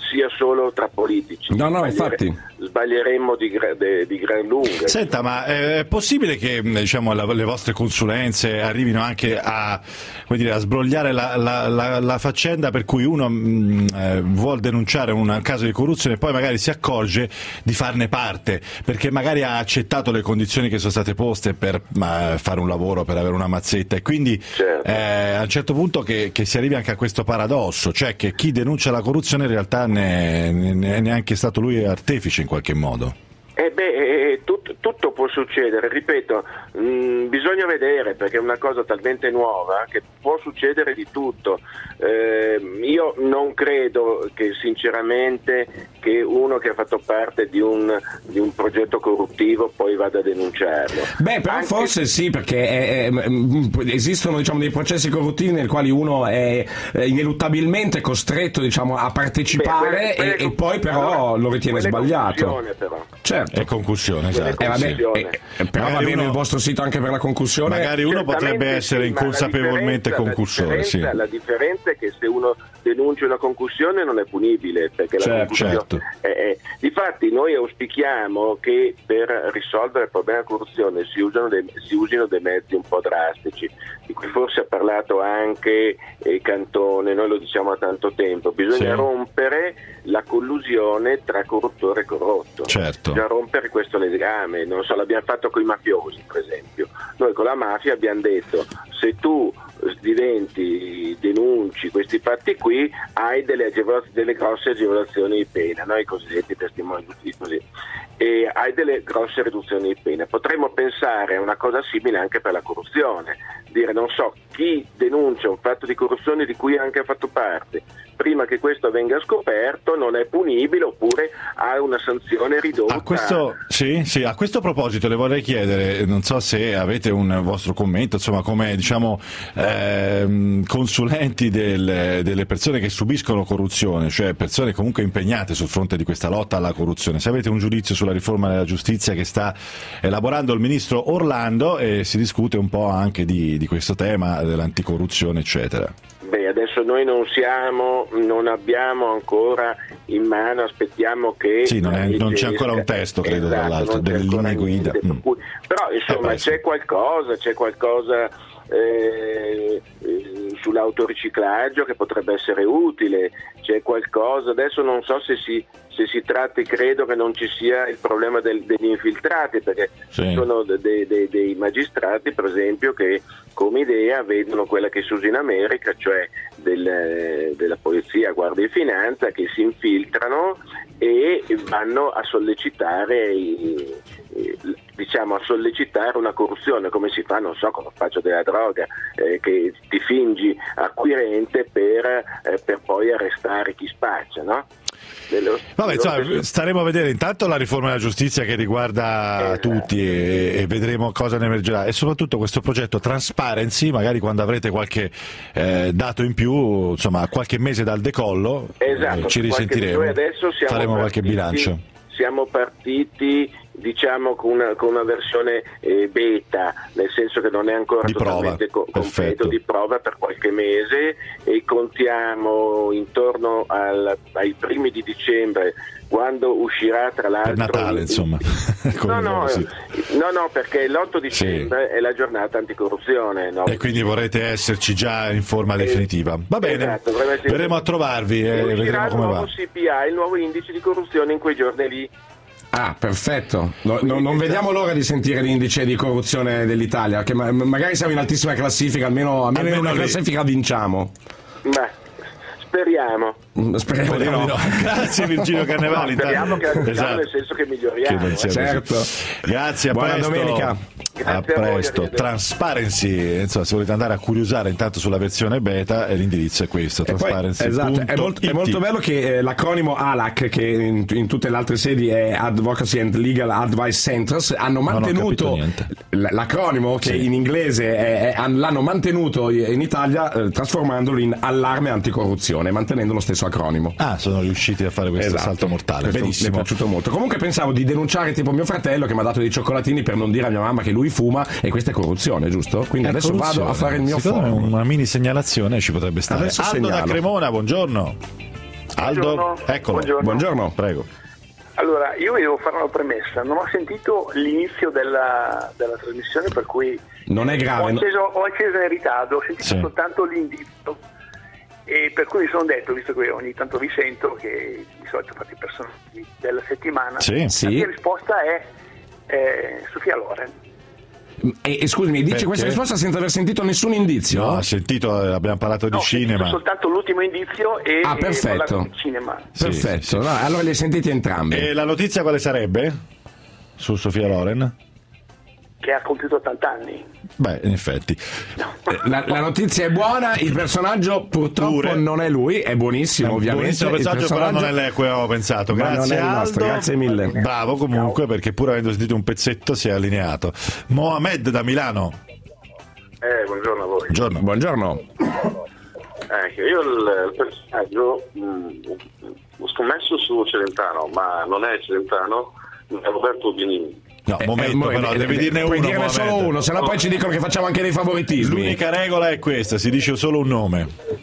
Speaker 17: sia solo tra politici.
Speaker 6: No, infatti.
Speaker 17: Sbaglieremmo di gran lunga.
Speaker 3: Senta, ma è possibile che diciamo le vostre consulenze arrivino anche a, come dire, a sbrogliare la faccenda per cui uno vuol denunciare un caso di corruzione e poi magari si accorge di farne parte perché magari ha accettato le condizioni che sono state poste per fare un lavoro, per avere una mazzetta, e quindi a un certo punto che si arrivi anche a questo paradosso, cioè che chi denuncia la corruzione in realtà ne è neanche stato lui artefice in qualche modo.
Speaker 17: Tutto può succedere, ripeto, bisogna vedere, perché è una cosa talmente nuova che può succedere di tutto. Io non credo che sinceramente che uno che ha fatto parte di un progetto corruttivo poi vada a denunciarlo.
Speaker 6: Però anche... forse sì, perché esistono, diciamo, dei processi corruttivi nel quali uno è ineluttabilmente costretto, diciamo, a partecipare e poi però lo ritiene sbagliato.
Speaker 17: Però.
Speaker 6: Certo.
Speaker 3: È concussione, esatto.
Speaker 6: Però va bene il vostro sito anche per la concussione?
Speaker 3: Magari uno potrebbe essere inconsapevolmente concussore.
Speaker 17: La differenza è che se uno denuncia una concussione non è punibile, perché la concussione difatti noi auspichiamo che per risolvere il problema della corruzione si usino dei mezzi un po' drastici, di cui forse ha parlato anche Cantone, noi lo diciamo da tanto tempo. Bisogna rompere la collusione tra corruttore e corrotto, bisogna rompere questo legame. Non so, l'abbiamo fatto con i mafiosi, per esempio. Noi con la mafia abbiamo detto: se tu denunci questi fatti qui, hai delle grosse agevolazioni di pena, noi i cosiddetti testimoni di così, e hai delle grosse riduzioni di pena. Potremmo pensare a una cosa simile anche per la corruzione, dire, non so, chi denuncia un fatto di corruzione di cui anche ha fatto parte, prima che questo venga scoperto non è punibile, oppure ha una sanzione ridotta.
Speaker 3: A questo proposito le vorrei chiedere, non so se avete un vostro commento, insomma, come diciamo consulenti delle persone che subiscono corruzione, cioè persone comunque impegnate sul fronte di questa lotta alla corruzione, se avete un giudizio sulla riforma della giustizia che sta elaborando il ministro Orlando, e si discute un po' anche di questo tema dell'anticorruzione, eccetera.
Speaker 17: Adesso noi non abbiamo ancora in mano, aspettiamo che...
Speaker 3: Sì, non c'è ancora un testo, credo, dall'altro, delle linee guida.
Speaker 17: Però insomma c'è qualcosa sull'autoriciclaggio che potrebbe essere utile, c'è qualcosa, adesso non so se si tratti, credo che non ci sia il problema degli infiltrati, perché ci sono dei magistrati, per esempio, che come idea vedono quella che si usa in America, cioè della polizia, guardia di finanza, che si infiltrano e vanno a sollecitare una corruzione, come si fa, non so, con lo spaccio della droga, che ti fingi acquirente per poi arrestare chi spaccia, no?
Speaker 3: Vabbè, insomma, staremo a vedere intanto la riforma della giustizia che riguarda tutti e vedremo cosa ne emergerà, e soprattutto questo progetto Transparency, magari quando avrete qualche dato in più, insomma, qualche mese dal decollo, ci risentiremo, faremo qualche bilancio.
Speaker 17: Siamo partiti, diciamo, con una versione beta, nel senso che non è ancora totalmente completo, di prova per qualche mese, e contiamo intorno ai primi di dicembre, quando uscirà, tra l'altro,
Speaker 3: per Natale, insomma.
Speaker 17: No, perché l'8 dicembre è la giornata anticorruzione, no?
Speaker 3: E quindi vorrete esserci già in forma definitiva. Va bene, verremo a trovarvi e vedremo come va.
Speaker 17: CPI, il nuovo indice di corruzione, in quei giorni lì.
Speaker 6: Ah, perfetto. Non vediamo l'ora di sentire l'indice di corruzione dell'Italia, che magari siamo in altissima classifica, almeno in una classifica vinciamo.
Speaker 17: Speriamo
Speaker 6: di no.
Speaker 3: Grazie Virgilio Carnevali.
Speaker 17: Speriamo che nel senso che miglioriamo.
Speaker 6: Certo.
Speaker 3: Grazie,
Speaker 6: buona domenica.
Speaker 3: A presto. Transparency, insomma, se volete andare a curiosare intanto sulla versione beta, l'indirizzo è questo, Transparency.
Speaker 6: Esatto, è molto bello che l'acronimo ALAC, che in tutte le altre sedi è Advocacy and Legal Advice Centers, hanno mantenuto l'acronimo che in inglese l'hanno mantenuto in Italia, trasformandolo in allarme anticorruzione, mantenendo lo stesso acronimo.
Speaker 3: Sono riusciti a fare questo salto mortale. Benissimo.
Speaker 6: Mi è piaciuto molto. Comunque pensavo di denunciare tipo mio fratello, che mi ha dato dei cioccolatini per non dire a mia mamma che lui fuma, e questa è corruzione, giusto? Quindi adesso vado a fare il mio forum.
Speaker 3: Una mini segnalazione ci potrebbe stare. Aldo da Cremona, buongiorno. Aldo, eccolo. Buongiorno, prego.
Speaker 18: Allora, io devo fare una premessa, non ho sentito l'inizio della trasmissione, per cui
Speaker 6: non è grave.
Speaker 18: Ho acceso in ritardo, ho sentito soltanto l'indizio, e per cui mi sono detto, visto che ogni tanto vi sento, che di solito fate i personaggi della settimana, la mia risposta è Sofia Loren.
Speaker 6: E scusami, dice questa risposta senza aver sentito nessun indizio?
Speaker 3: No, ha sentito, abbiamo parlato di cinema.
Speaker 18: Soltanto l'ultimo indizio e
Speaker 6: perfetto.
Speaker 18: Di cinema.
Speaker 6: Perfetto,
Speaker 3: Sì.
Speaker 6: No, allora li hai sentiti entrambi.
Speaker 3: E la notizia quale sarebbe? Su Sofia Loren?
Speaker 18: Che ha compiuto 80 anni.
Speaker 3: Beh, in effetti.
Speaker 6: La notizia è buona, il personaggio purtroppo non è lui, è buonissimo ovviamente.
Speaker 3: Il personaggio però non è lei a cui avevo pensato. Grazie Aldo.
Speaker 6: Grazie mille.
Speaker 3: Bravo comunque, perché pur avendo sentito un pezzetto si è allineato. Mohamed da Milano.
Speaker 17: Buongiorno a voi.
Speaker 6: Buongiorno.
Speaker 17: Io il personaggio ho scommesso su Celentano, ma non è Celentano, è Roberto Benigni.
Speaker 3: No, momento, però devi dirne uno.
Speaker 6: Puoi dirne solo uno, sennò poi ci dicono che facciamo anche dei favoritismi.
Speaker 3: L'unica regola è questa, si dice solo un nome.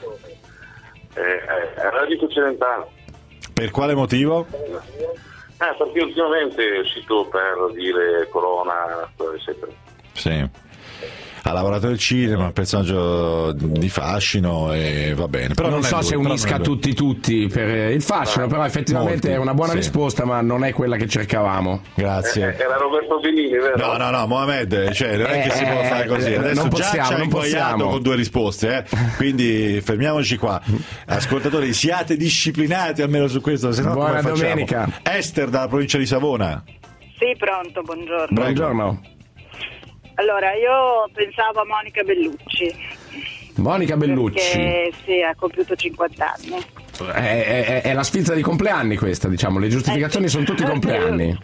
Speaker 17: Era dico Celentano.
Speaker 3: Per quale motivo?
Speaker 17: Perché ultimamente è uscito per dire Corona, eccetera.
Speaker 3: Sì. Ha lavorato nel cinema, un personaggio di fascino e va bene. Però
Speaker 6: non so se unisca tutti per il fascino, però effettivamente è una buona risposta, ma non è quella che cercavamo.
Speaker 3: Grazie.
Speaker 17: Era Roberto Benigni, vero?
Speaker 3: No, Mohamed, cioè non è che si può fare così. Adesso
Speaker 6: non possiamo,
Speaker 3: già ci hai ingoiato con 2 risposte, quindi fermiamoci qua. Ascoltatori, siate disciplinati almeno su questo, se no
Speaker 6: buona
Speaker 3: come facciamo?
Speaker 6: domenica.
Speaker 3: Esther dalla provincia di Savona.
Speaker 11: Sì, pronto, buongiorno.
Speaker 6: Buongiorno.
Speaker 11: Allora, io pensavo a Monica Bellucci.
Speaker 6: Monica Bellucci.
Speaker 11: Perché sì, ha compiuto 50 anni.
Speaker 6: È la sfilza di compleanni questa, diciamo, le giustificazioni sono tutti compleanni.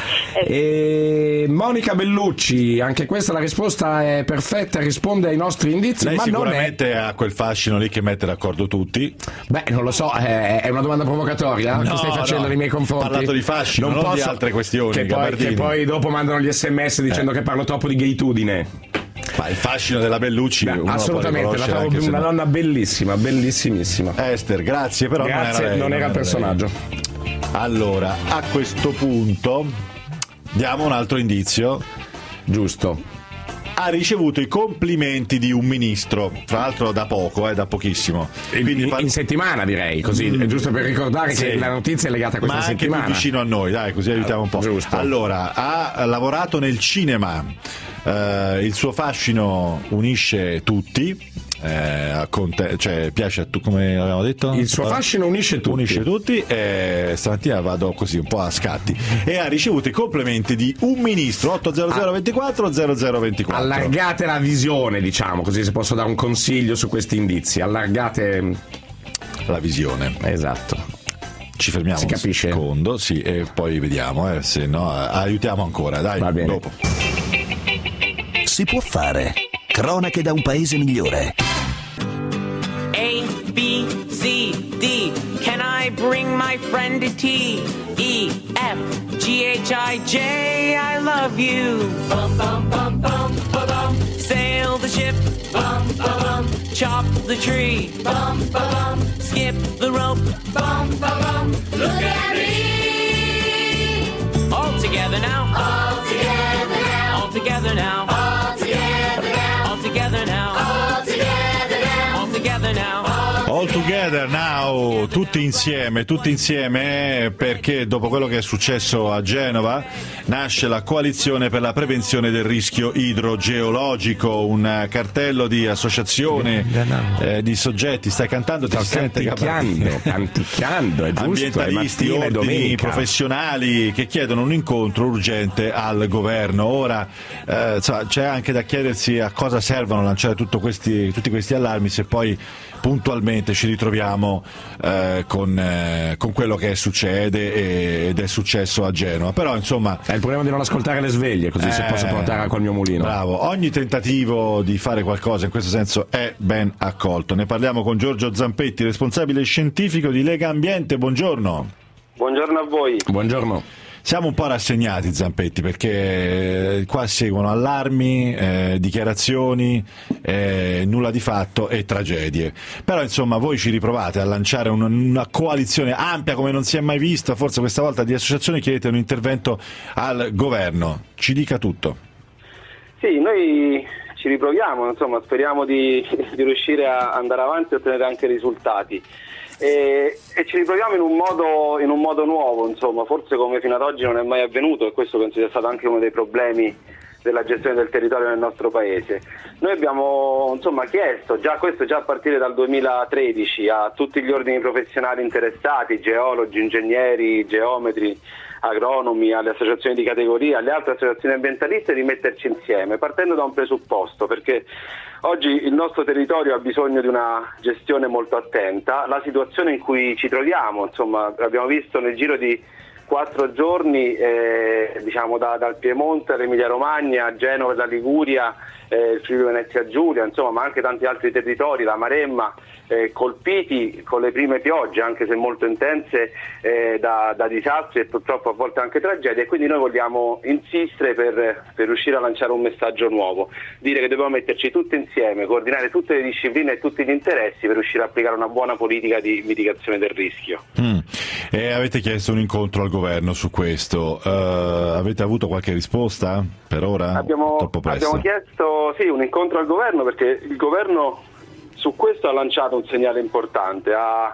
Speaker 6: E Monica Bellucci, anche questa la risposta è perfetta, risponde ai nostri indizi.
Speaker 3: Lei
Speaker 6: ma
Speaker 3: sicuramente ha quel fascino lì che mette d'accordo tutti.
Speaker 6: Beh, non lo so, è una domanda provocatoria che stai facendo nei miei confronti.
Speaker 3: Ho parlato di fascino, non di altre questioni.
Speaker 6: Che poi dopo mandano gli SMS dicendo che parlo troppo di gaytudine.
Speaker 3: Ma il fascino della Bellucci
Speaker 6: assolutamente, la trovo una donna bellissima, bellissimissima.
Speaker 3: Esther, grazie, però
Speaker 6: non era il personaggio.
Speaker 3: Allora, a questo punto diamo un altro indizio.
Speaker 6: Giusto.
Speaker 3: Ha ricevuto i complimenti di un ministro, tra l'altro da poco, da pochissimo. Quindi
Speaker 6: in settimana, direi, così, è giusto per ricordare che la notizia è legata a questa settimana.
Speaker 3: Ma anche più vicino a noi, dai, così aiutiamo un po'.
Speaker 6: Giusto.
Speaker 3: Allora, ha lavorato nel cinema, il suo fascino unisce tutti. Cioè piace a tu, come avevamo detto,
Speaker 6: il suo fascino unisce tutti
Speaker 3: e stamattina vado così un po' a scatti e ha ricevuto i complimenti di un ministro. 80024 0024.
Speaker 6: Allargate la visione, diciamo così, se posso dare un consiglio su questi indizi, allargate
Speaker 3: la visione.
Speaker 6: Esatto.
Speaker 3: Ci fermiamo un secondo, sì, e poi vediamo, se no aiutiamo ancora, dai.
Speaker 6: Va bene.
Speaker 3: Dopo.
Speaker 1: Si può fare. Cronache da un paese migliore.
Speaker 5: A, B, C, D. Can I bring my friend a tea? E, F, G, H, I, J. I love you. Bum, bum, bum, bum, bum, bum. Sail the ship. Bum, bum, bum. Chop the tree. Bum, bum, bum. Skip the rope. Bum, bum, bum. Look at me. All together now. All together now. All together now. All together now. All together now. All together now. All together now.
Speaker 3: All Together Now, tutti insieme, perché dopo quello che è successo a Genova nasce la coalizione per la prevenzione del rischio idrogeologico, un cartello di associazioni, di soggetti. Stai cantando?
Speaker 6: Canticchiando, è giusto.
Speaker 3: Ambientalisti, ordini professionali che chiedono un incontro urgente al governo. Ora c'è anche da chiedersi a cosa servono lanciare tutti questi allarmi se poi puntualmente ci ritroviamo con quello che succede ed è successo a Genova. Però insomma
Speaker 6: è il problema di non ascoltare le sveglie, così si possa portare acqua al mio mulino.
Speaker 3: Bravo, ogni tentativo di fare qualcosa in questo senso è ben accolto. Ne parliamo con Giorgio Zampetti, responsabile scientifico di Lega Ambiente. Buongiorno.
Speaker 19: Buongiorno a voi.
Speaker 6: Buongiorno.
Speaker 3: Siamo un po' rassegnati, Zampetti, perché qua seguono allarmi, dichiarazioni, nulla di fatto e tragedie. Però insomma voi ci riprovate a lanciare una coalizione ampia come non si è mai vista, forse questa volta di associazioni, chiedete un intervento al governo. Ci dica tutto.
Speaker 19: Sì, noi ci riproviamo, insomma, speriamo di riuscire a andare avanti e ottenere anche risultati. E ci ritroviamo in un modo nuovo, insomma, forse come fino ad oggi non è mai avvenuto, e questo penso sia stato anche uno dei problemi della gestione del territorio nel nostro paese. Noi abbiamo chiesto, questo già a partire dal 2013, a tutti gli ordini professionali interessati, geologi, ingegneri, geometri, agronomi, alle associazioni di categoria, alle altre associazioni ambientaliste, di metterci insieme, partendo da un presupposto, perché oggi il nostro territorio ha bisogno di una gestione molto attenta. La situazione in cui ci troviamo, insomma, abbiamo visto nel giro di 4 giorni, dal Piemonte all'Emilia Romagna, Genova e la Liguria, il Friuli Venezia Giulia, insomma, ma anche tanti altri territori, la Maremma, colpiti con le prime piogge, anche se molto intense, da disastri e purtroppo a volte anche tragedie, e quindi noi vogliamo insistere per riuscire a lanciare un messaggio nuovo, dire che dobbiamo metterci tutti insieme, coordinare tutte le discipline e tutti gli interessi per riuscire a applicare una buona politica di mitigazione del rischio.
Speaker 3: E avete chiesto un incontro al governo su questo, avete avuto qualche risposta per ora?
Speaker 19: Abbiamo chiesto un incontro al governo, perché il governo su questo ha lanciato un segnale importante, ha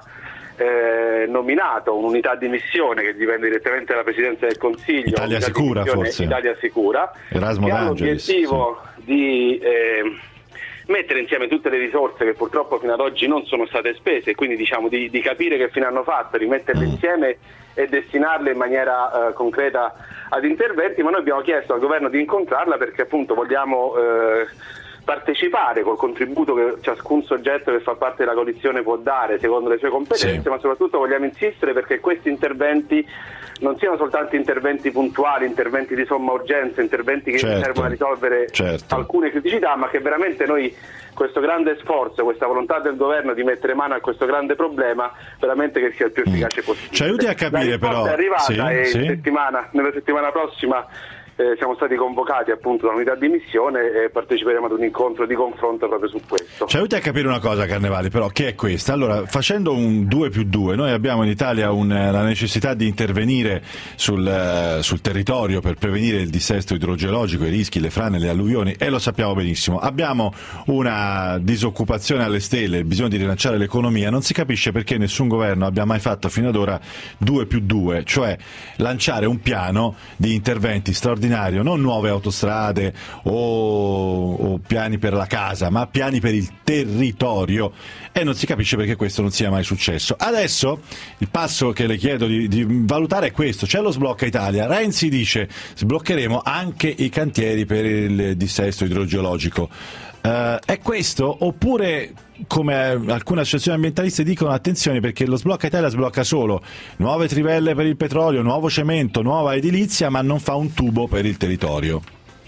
Speaker 19: nominato un'unità di missione che dipende direttamente dalla Presidenza del Consiglio,
Speaker 3: Italia Sicura, forse
Speaker 19: Italia Sicura,
Speaker 3: Erasmo
Speaker 19: che ha
Speaker 3: D'Angelis,
Speaker 19: l'obiettivo di mettere insieme tutte le risorse che purtroppo fino ad oggi non sono state spese, e quindi di capire che fine hanno fatto, rimetterle insieme e destinarle in maniera concreta ad interventi. Ma noi abbiamo chiesto al governo di incontrarla perché appunto vogliamo partecipare col contributo che ciascun soggetto che fa parte della coalizione può dare secondo le sue competenze, ma soprattutto vogliamo insistere perché questi interventi non siano soltanto interventi puntuali, interventi di somma urgenza, interventi che servono a risolvere alcune criticità, ma che veramente noi questo grande sforzo, questa volontà del governo di mettere mano a questo grande problema, veramente che sia il più efficace possibile.
Speaker 3: Ci aiuti a capire però.
Speaker 19: È arrivata nella settimana prossima siamo stati convocati appunto da un'unità di missione e parteciperemo ad un incontro di confronto proprio su questo.
Speaker 3: Ci aiuti a capire una cosa, Carnevali, però, che è questa. Allora, facendo un 2+2, noi abbiamo in Italia la necessità di intervenire sul territorio per prevenire il dissesto idrogeologico, i rischi, le frane, le alluvioni, e lo sappiamo benissimo. Abbiamo una disoccupazione alle stelle, il bisogno di rilanciare l'economia. Non si capisce perché nessun governo abbia mai fatto fino ad ora 2+2, cioè lanciare un piano di interventi straordinari, non nuove autostrade o piani per la casa, ma piani per il territorio, e non si capisce perché questo non sia mai successo. Adesso il passo che le chiedo di valutare è questo: c'è lo sblocca Italia, Renzi dice sbloccheremo anche i cantieri per il dissesto idrogeologico. È questo, oppure, come alcune associazioni ambientaliste dicono, attenzione perché lo sblocca Italia sblocca solo nuove trivelle per il petrolio, nuovo cemento, nuova edilizia, ma non fa un tubo per il territorio?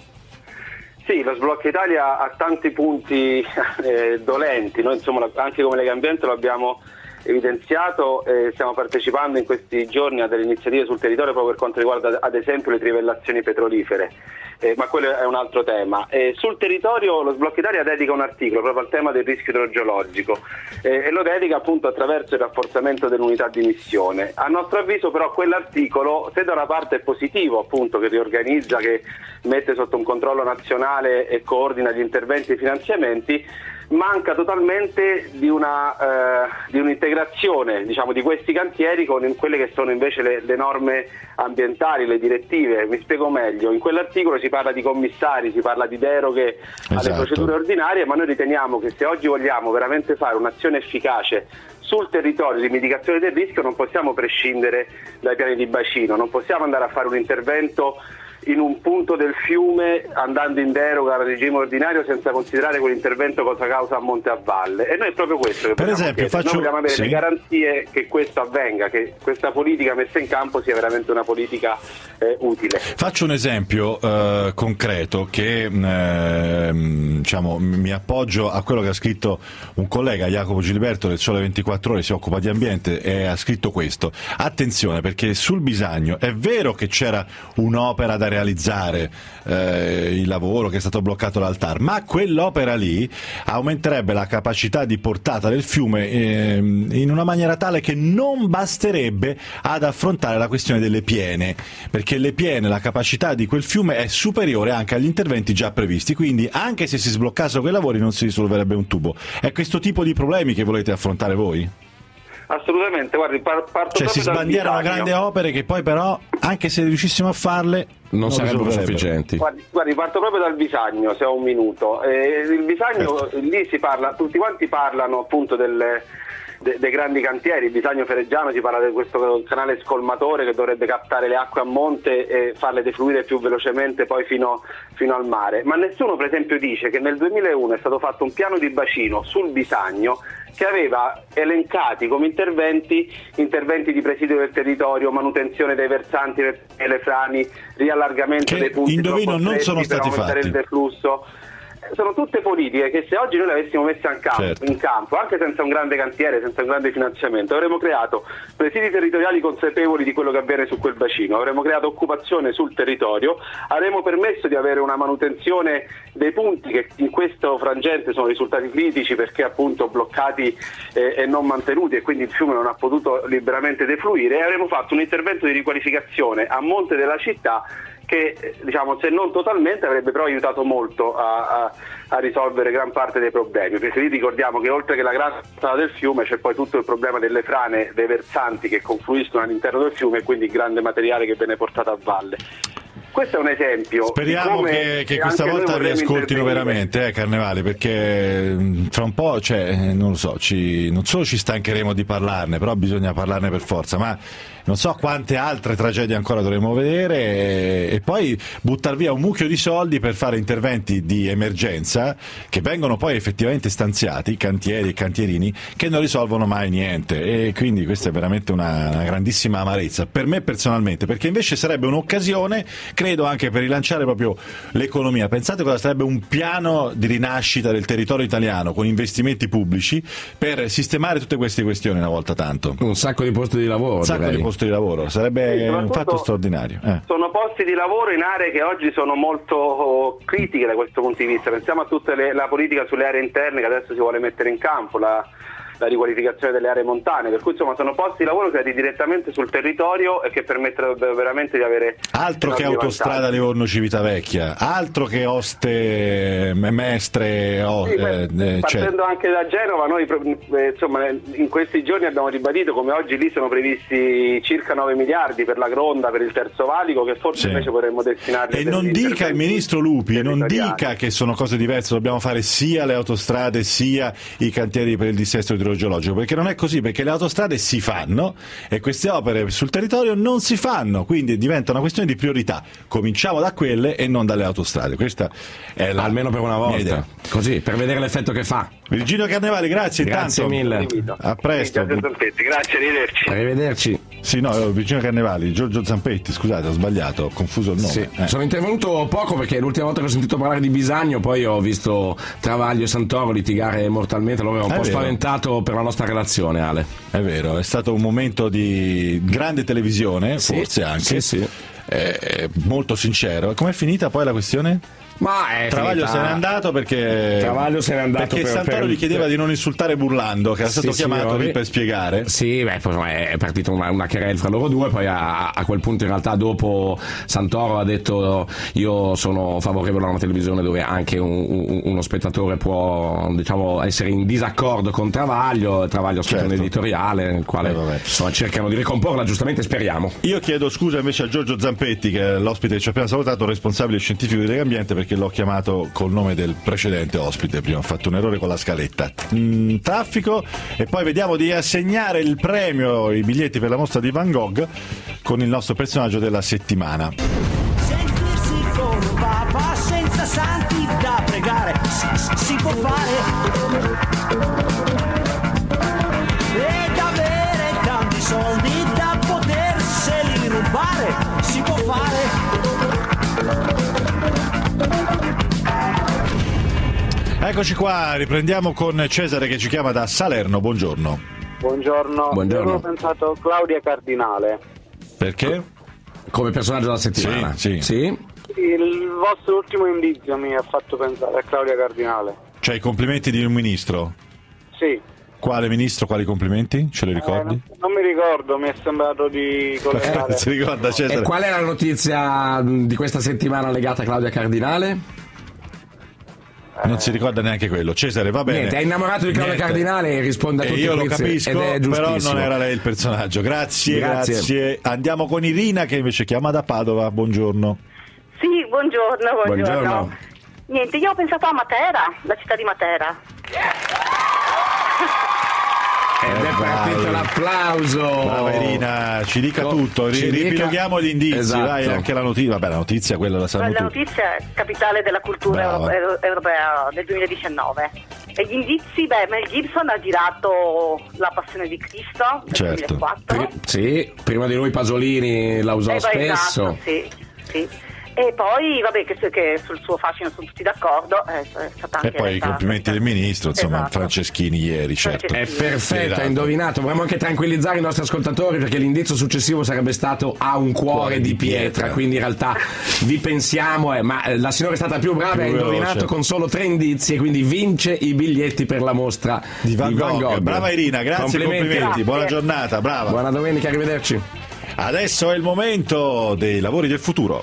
Speaker 19: Sì, lo sblocca Italia ha tanti punti dolenti. Noi insomma anche come Lega Ambiente lo abbiamo evidenziato, stiamo partecipando in questi giorni a delle iniziative sul territorio proprio per quanto riguarda ad esempio le trivellazioni petrolifere, ma quello è un altro tema. Sul territorio lo Sblocca Italia dedica un articolo proprio al tema del rischio idrogeologico e lo dedica appunto attraverso il rafforzamento dell'unità di missione. A nostro avviso però quell'articolo, se da una parte è positivo appunto, che riorganizza, che mette sotto un controllo nazionale e coordina gli interventi e i finanziamenti, manca totalmente di un'integrazione, diciamo, di questi cantieri con quelle che sono invece le norme ambientali, le direttive. Mi spiego meglio: in quell'articolo si parla di commissari, si parla di deroghe alle procedure ordinarie, ma noi riteniamo che se oggi vogliamo veramente fare un'azione efficace sul territorio di mitigazione del rischio non possiamo prescindere dai piani di bacino, non possiamo andare a fare un intervento in un punto del fiume andando in deroga al regime ordinario senza considerare quell'intervento cosa causa a monte e a valle. E noi è proprio questo che
Speaker 3: per esempio
Speaker 19: noi vogliamo avere le garanzie che questo avvenga, che questa politica messa in campo sia veramente una politica utile.
Speaker 3: Faccio un esempio concreto che diciamo, mi appoggio a quello che ha scritto un collega, Jacopo Giliberto del Sole 24 Ore, si occupa di ambiente e ha scritto questo. Attenzione, perché sul Bisagno è vero che c'era un'opera da realizzare, il lavoro che è stato bloccato l'Altar, ma quell'opera lì aumenterebbe la capacità di portata del fiume in una maniera tale che non basterebbe ad affrontare la questione delle piene, perché le piene, la capacità di quel fiume è superiore anche agli interventi già previsti, quindi anche se si sbloccassero quei lavori non si risolverebbe un tubo. È questo tipo di problemi che volete affrontare voi?
Speaker 19: Assolutamente, guardi, parto
Speaker 3: cioè si sbandierano grandi opere che poi però, anche se riuscissimo a farle, non sarebbero sufficienti.
Speaker 19: Guardi, parto proprio dal Bisagno, se ho un minuto. Il Bisagno, lì si parla, tutti quanti parlano appunto dei grandi cantieri. Il Bisagno Fereggiano, si parla di questo canale scolmatore che dovrebbe captare le acque a monte e farle defluire più velocemente poi fino al mare, ma nessuno per esempio dice che nel 2001 è stato fatto un piano di bacino sul Bisagno che aveva elencati come interventi di presidio del territorio, manutenzione dei versanti e le frani, riallargamento dei punti
Speaker 3: indovino non sono stati fatti.
Speaker 19: Il deflusso. Sono tutte politiche che se oggi noi le avessimo messe in campo, anche senza un grande cantiere, senza un grande finanziamento, avremmo creato presidi territoriali consapevoli di quello che avviene su quel bacino, avremmo creato occupazione sul territorio, avremmo permesso di avere una manutenzione dei punti che in questo frangente sono risultati critici perché appunto bloccati e non mantenuti, e quindi il fiume non ha potuto liberamente defluire, e avremmo fatto un intervento di riqualificazione a monte della città che, diciamo, se non totalmente avrebbe però aiutato molto a risolvere gran parte dei problemi, perché lì ricordiamo che oltre che la grande strada del fiume c'è poi tutto il problema delle frane, dei versanti che confluiscono all'interno del fiume e quindi il grande materiale che viene portato a valle. Questo è un esempio.
Speaker 3: Speriamo che questa volta vi ascoltino veramente, Carnevali, perché fra un po', non lo so, non solo ci stancheremo di parlarne, però bisogna parlarne per forza, ma non so quante altre tragedie ancora dovremo vedere, e poi buttar via un mucchio di soldi per fare interventi di emergenza che vengono poi effettivamente stanziati, cantieri e cantierini che non risolvono mai niente, e quindi questa è veramente una grandissima amarezza per me personalmente, perché invece sarebbe un'occasione, credo, anche per rilanciare proprio l'economia. Pensate cosa sarebbe un piano di rinascita del territorio italiano con investimenti pubblici per sistemare tutte queste questioni una volta tanto.
Speaker 6: Un sacco di posti di lavoro,
Speaker 3: di lavoro, sarebbe un fatto straordinario.
Speaker 19: Sono posti di lavoro in aree che oggi sono molto critiche da questo punto di vista. Pensiamo a tutta la politica sulle aree interne che adesso si vuole mettere in campo, la riqualificazione delle aree montane, per cui insomma sono posti di lavoro creati direttamente sul territorio e che permetterebbero veramente di avere
Speaker 3: altro che autostrada Livorno-Civitavecchia, altro che Oste, Mestre,
Speaker 19: partendo anche da Genova, noi insomma in questi giorni abbiamo ribadito come oggi lì sono previsti circa 9 miliardi per la Gronda, per il Terzo Valico, che forse invece vorremmo destinarli.
Speaker 3: E non dica il ministro Lupi, non dica che sono cose diverse, dobbiamo fare sia le autostrade sia i cantieri per il dissesto idrogeologico, perché non è così, perché le autostrade si fanno e queste opere sul territorio non si fanno, quindi diventa una questione di priorità. Cominciamo da quelle e non dalle autostrade. Questa è
Speaker 6: almeno per una volta, così, per vedere l'effetto che fa.
Speaker 3: Virginio Carnevali, grazie
Speaker 6: mille.
Speaker 3: A presto.
Speaker 19: Grazie,
Speaker 6: arrivederci.
Speaker 3: Sì, no, Virginio Carnevali, Giorgio Zampetti, scusate, ho sbagliato, ho confuso il nome.
Speaker 6: Sì. Sono intervenuto poco perché l'ultima volta che ho sentito parlare di Bisagno poi ho visto Travaglio e Santoro litigare mortalmente, lo avevo un po' spaventato per la nostra relazione, Ale.
Speaker 3: È vero, è stato un momento di grande televisione, forse anche, molto sincero. Com'è finita poi la questione? Travaglio se n'è andato perché Santoro gli chiedeva di non insultare burlando, che era stato chiamato lì per spiegare.
Speaker 6: È partita una querela fra loro due, poi a quel punto in realtà dopo Santoro ha detto io sono favorevole a una televisione dove anche uno spettatore può, diciamo, essere in disaccordo con Travaglio ha scritto un editoriale nel quale cercano di ricomporla, giustamente, speriamo.
Speaker 3: Io chiedo scusa invece a Giorgio Zampetti, che è l'ospite che ci ha appena salutato, responsabile scientifico di Legambiente, perché l'ho chiamato col nome del precedente ospite, prima ho fatto un errore con la scaletta. Traffico, e poi vediamo di assegnare il premio, i biglietti per la mostra di Van Gogh, con il nostro personaggio della settimana.
Speaker 5: senza santi da pregare, si può fare. Ed avere tanti soldi da poterseli rubare, si può fare.
Speaker 3: Eccoci qua, riprendiamo con Cesare che ci chiama da Salerno. Buongiorno.
Speaker 20: Buongiorno. Io avevo pensato Claudia Cardinale.
Speaker 3: Perché?
Speaker 6: Come personaggio della settimana?
Speaker 3: Sì.
Speaker 20: Il vostro ultimo indizio mi ha fatto pensare a Claudia Cardinale.
Speaker 3: Cioè i complimenti di un ministro?
Speaker 20: Sì.
Speaker 3: Quale ministro, quali complimenti? Ce li ricordi?
Speaker 20: Non mi ricordo, mi è sembrato di collegare.
Speaker 3: Si ricorda Cesare?
Speaker 6: E qual è la notizia di questa settimana legata a Claudia Cardinale?
Speaker 3: Non si ricorda neanche quello. Cesare, va bene.
Speaker 6: Niente, è innamorato di Claudia Cardinale e risponde a tutti i
Speaker 3: io lo
Speaker 6: quiz,
Speaker 3: capisco,
Speaker 6: ed è
Speaker 3: però
Speaker 6: giustissimo.
Speaker 3: non era lei il personaggio. Grazie. Andiamo con Irina che invece chiama da Padova. Buongiorno.
Speaker 15: Sì, buongiorno. Niente, io ho pensato a Matera, la città di Matera.
Speaker 6: Ed è partito l'applauso.
Speaker 3: Brava Irina, ci dica tutto. Ripiloghiamo gli indizi,
Speaker 6: esatto.
Speaker 3: Dai, anche la notizia. Vabbè, la notizia quella la sanno
Speaker 15: La
Speaker 3: tutti.
Speaker 15: notizia è capitale della cultura europea del 2019. E gli indizi, Mel Gibson ha girato La Passione di Cristo nel
Speaker 3: Certo.
Speaker 15: 2004.
Speaker 6: Sì, prima di lui Pasolini la usò spesso.
Speaker 15: Esatto, sì. E poi, vabbè, che sul suo fascino sono tutti d'accordo. È stata anche
Speaker 3: E poi i complimenti del ministro, insomma,
Speaker 15: Esatto.
Speaker 3: Franceschini ieri, certo.
Speaker 6: È perfetto, hai indovinato. Vorremmo anche tranquillizzare i nostri ascoltatori perché l'indizio successivo sarebbe stato "Ha un cuore di pietra", quindi in realtà vi pensiamo, ma la signora è stata più brava e ha indovinato
Speaker 3: veloce.
Speaker 6: con solo 3 indizi e quindi vince i biglietti per la mostra
Speaker 3: Di Van Gogh. Brava Irina, grazie, complimenti. Buona giornata, brava.
Speaker 6: Buona domenica, arrivederci.
Speaker 3: Adesso è il momento dei lavori del futuro.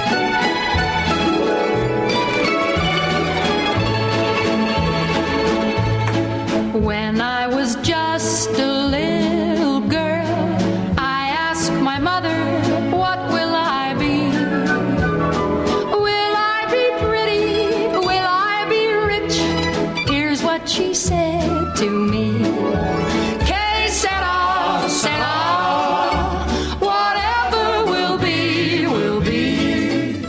Speaker 21: When I was just a little girl, I asked my mother, what will I be? Will I be pretty? Will I be rich? Here's what she said to me. Que sera, whatever will be, will be.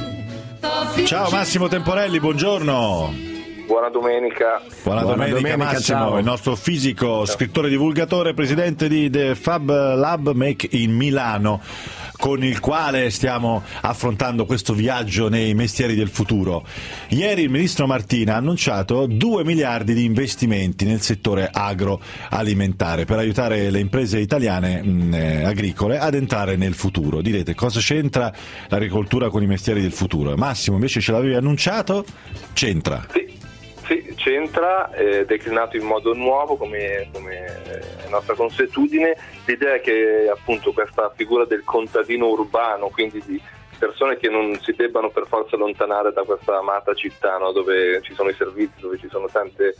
Speaker 3: Ciao Massimo Temporelli, buongiorno.
Speaker 22: Buona domenica.
Speaker 3: Buona domenica Massimo,
Speaker 22: ciao.
Speaker 3: il nostro fisico, scrittore, divulgatore, presidente di The Fab Lab Make in Milano, con il quale stiamo affrontando questo viaggio nei mestieri del futuro. Ieri il ministro Martina ha annunciato 2 miliardi di investimenti nel settore agroalimentare per aiutare le imprese italiane agricole ad entrare nel futuro. Direte, cosa c'entra l'agricoltura con i mestieri del futuro? Massimo, invece ce l'avevi annunciato? C'entra.
Speaker 22: Sì, c'entra, declinato in modo nuovo come è nostra consuetudine. L'idea è che appunto questa figura del contadino urbano, quindi di persone che non si debbano per forza allontanare da questa amata città, no? Dove ci sono i servizi, dove ci sono tante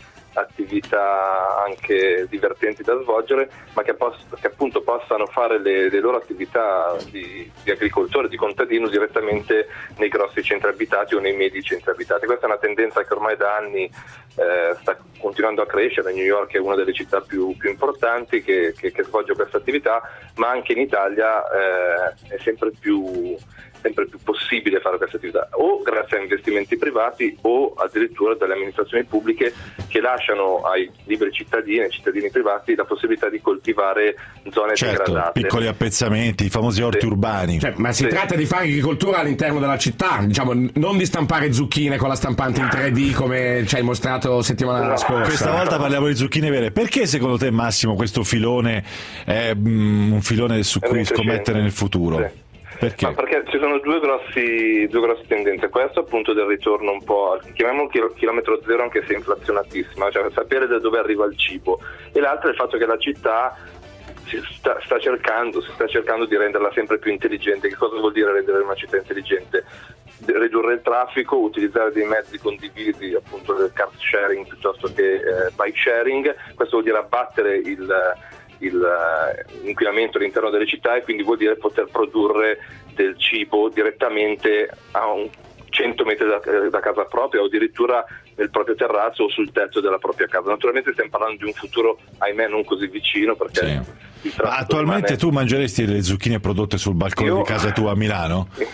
Speaker 22: attività anche divertenti da svolgere, ma che appunto possano fare le loro attività di agricoltore, di contadino direttamente nei grossi centri abitati o nei medi centri abitati. Questa è una tendenza che ormai da anni sta continuando a crescere. New York è una delle città più importanti che svolge questa attività, ma anche in Italia è sempre più possibile fare questa attività, o grazie a investimenti privati o addirittura dalle amministrazioni pubbliche che lasciano ai liberi cittadini e cittadini privati la possibilità di coltivare zone degradate.
Speaker 3: Piccoli appezzamenti, i famosi orti urbani.
Speaker 6: Ma si tratta di fare agricoltura all'interno della città, diciamo, non di stampare zucchine con la stampante in 3D come ci hai mostrato settimana scorsa.
Speaker 3: Questa volta parliamo di zucchine vere. Perché secondo te, Massimo, questo filone è un filone su cui scommettere nel futuro?
Speaker 22: Sì.
Speaker 3: Perché?
Speaker 22: Ma perché ci sono due grosse tendenze. Questo appunto del ritorno un po', chiamiamolo chilometro zero, anche se inflazionatissima, cioè sapere da dove arriva il cibo, e l'altro è il fatto che la città si sta cercando di renderla sempre più intelligente. Che cosa vuol dire rendere una città intelligente? Ridurre il traffico, utilizzare dei mezzi condivisi, appunto del car sharing piuttosto che bike sharing. Questo vuol dire abbattere l'inquinamento all'interno delle città, e quindi vuol dire poter produrre del cibo direttamente a 100 metri da casa propria, o addirittura nel proprio terrazzo o sul tetto della propria casa. Naturalmente stiamo parlando di un futuro, ahimè, non così vicino, perché
Speaker 3: attualmente tu mangeresti le zucchine prodotte sul balcone di casa tua a Milano?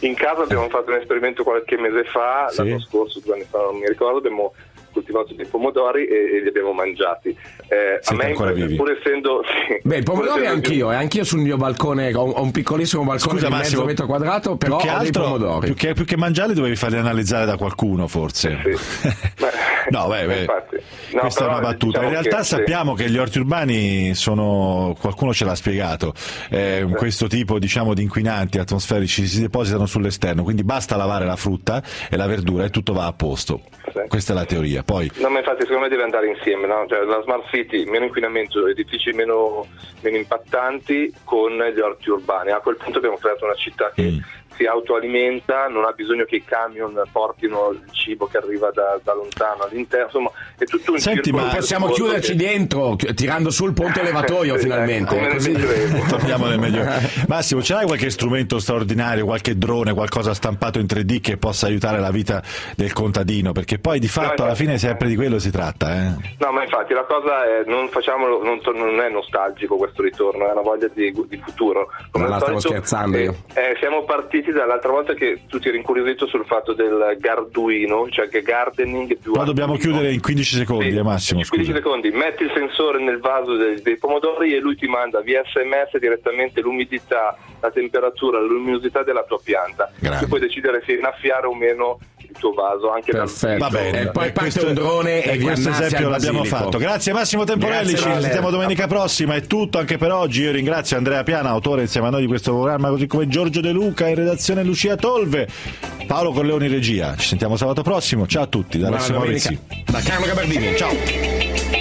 Speaker 22: in casa abbiamo fatto un esperimento qualche mese fa, l'anno scorso, 2 anni fa, non mi ricordo, abbiamo coltivato dei pomodori e li abbiamo mangiati. A me, pur essendo... Sì,
Speaker 6: beh, i pomodori anch'io sul mio balcone, ho un piccolissimo balcone di mezzo metro quadrato, però ho dei pomodori.
Speaker 3: Più che mangiarli dovevi farli analizzare da qualcuno, forse.
Speaker 22: Sì.
Speaker 3: No,
Speaker 22: infatti. No,
Speaker 3: questa è una battuta. Diciamo in realtà sappiamo che gli orti urbani sono, qualcuno ce l'ha spiegato, questo tipo, diciamo, di inquinanti atmosferici si depositano sull'esterno, quindi basta lavare la frutta e la verdura e tutto va a posto. Questa è la teoria. Poi
Speaker 22: no, ma infatti secondo me deve andare insieme, no? Cioè, la smart city, meno inquinamento, edifici meno impattanti con gli orti urbani. A quel punto abbiamo creato una città che si autoalimenta, non ha bisogno che i camion portino il cibo che arriva da lontano all'interno, insomma è tutto un circolo.
Speaker 6: Possiamo chiuderci dentro tirando sul ponte elevatoio finalmente, così
Speaker 3: torniamo nel meglio. Massimo, ce l'hai qualche strumento straordinario, qualche drone, qualcosa stampato in 3D che possa aiutare la vita del contadino, perché poi di fatto alla fine sempre di quello si tratta,
Speaker 22: No, ma infatti la cosa è non è nostalgico questo ritorno, è una voglia di futuro.
Speaker 6: Come la stavo scherzando io.
Speaker 22: Siamo partiti dall'altra volta che tu ti eri incuriosito sul fatto del garduino, cioè che gardening più.
Speaker 3: Ma dobbiamo chiudere in 15 secondi, Massimo.
Speaker 22: 15 secondi, metti il sensore nel vaso dei pomodori e lui ti manda via SMS direttamente l'umidità, la temperatura, la luminosità della tua pianta. Tu puoi decidere se innaffiare o meno il tuo vaso, anche
Speaker 3: va bene.
Speaker 6: E poi parte un drone e
Speaker 3: questo esempio l'abbiamo fatto. Grazie Massimo Temporelli, ci sentiamo domenica prossima. È tutto anche per oggi. Io ringrazio Andrea Piana, autore insieme a noi di questo programma, così come Giorgio De Luca in redazione, Lucia Tolve, Paolo Corleoni regia. Ci sentiamo sabato prossimo. Ciao a tutti da Massimo Rizzi,
Speaker 6: da Carlo Gabardini. Ciao.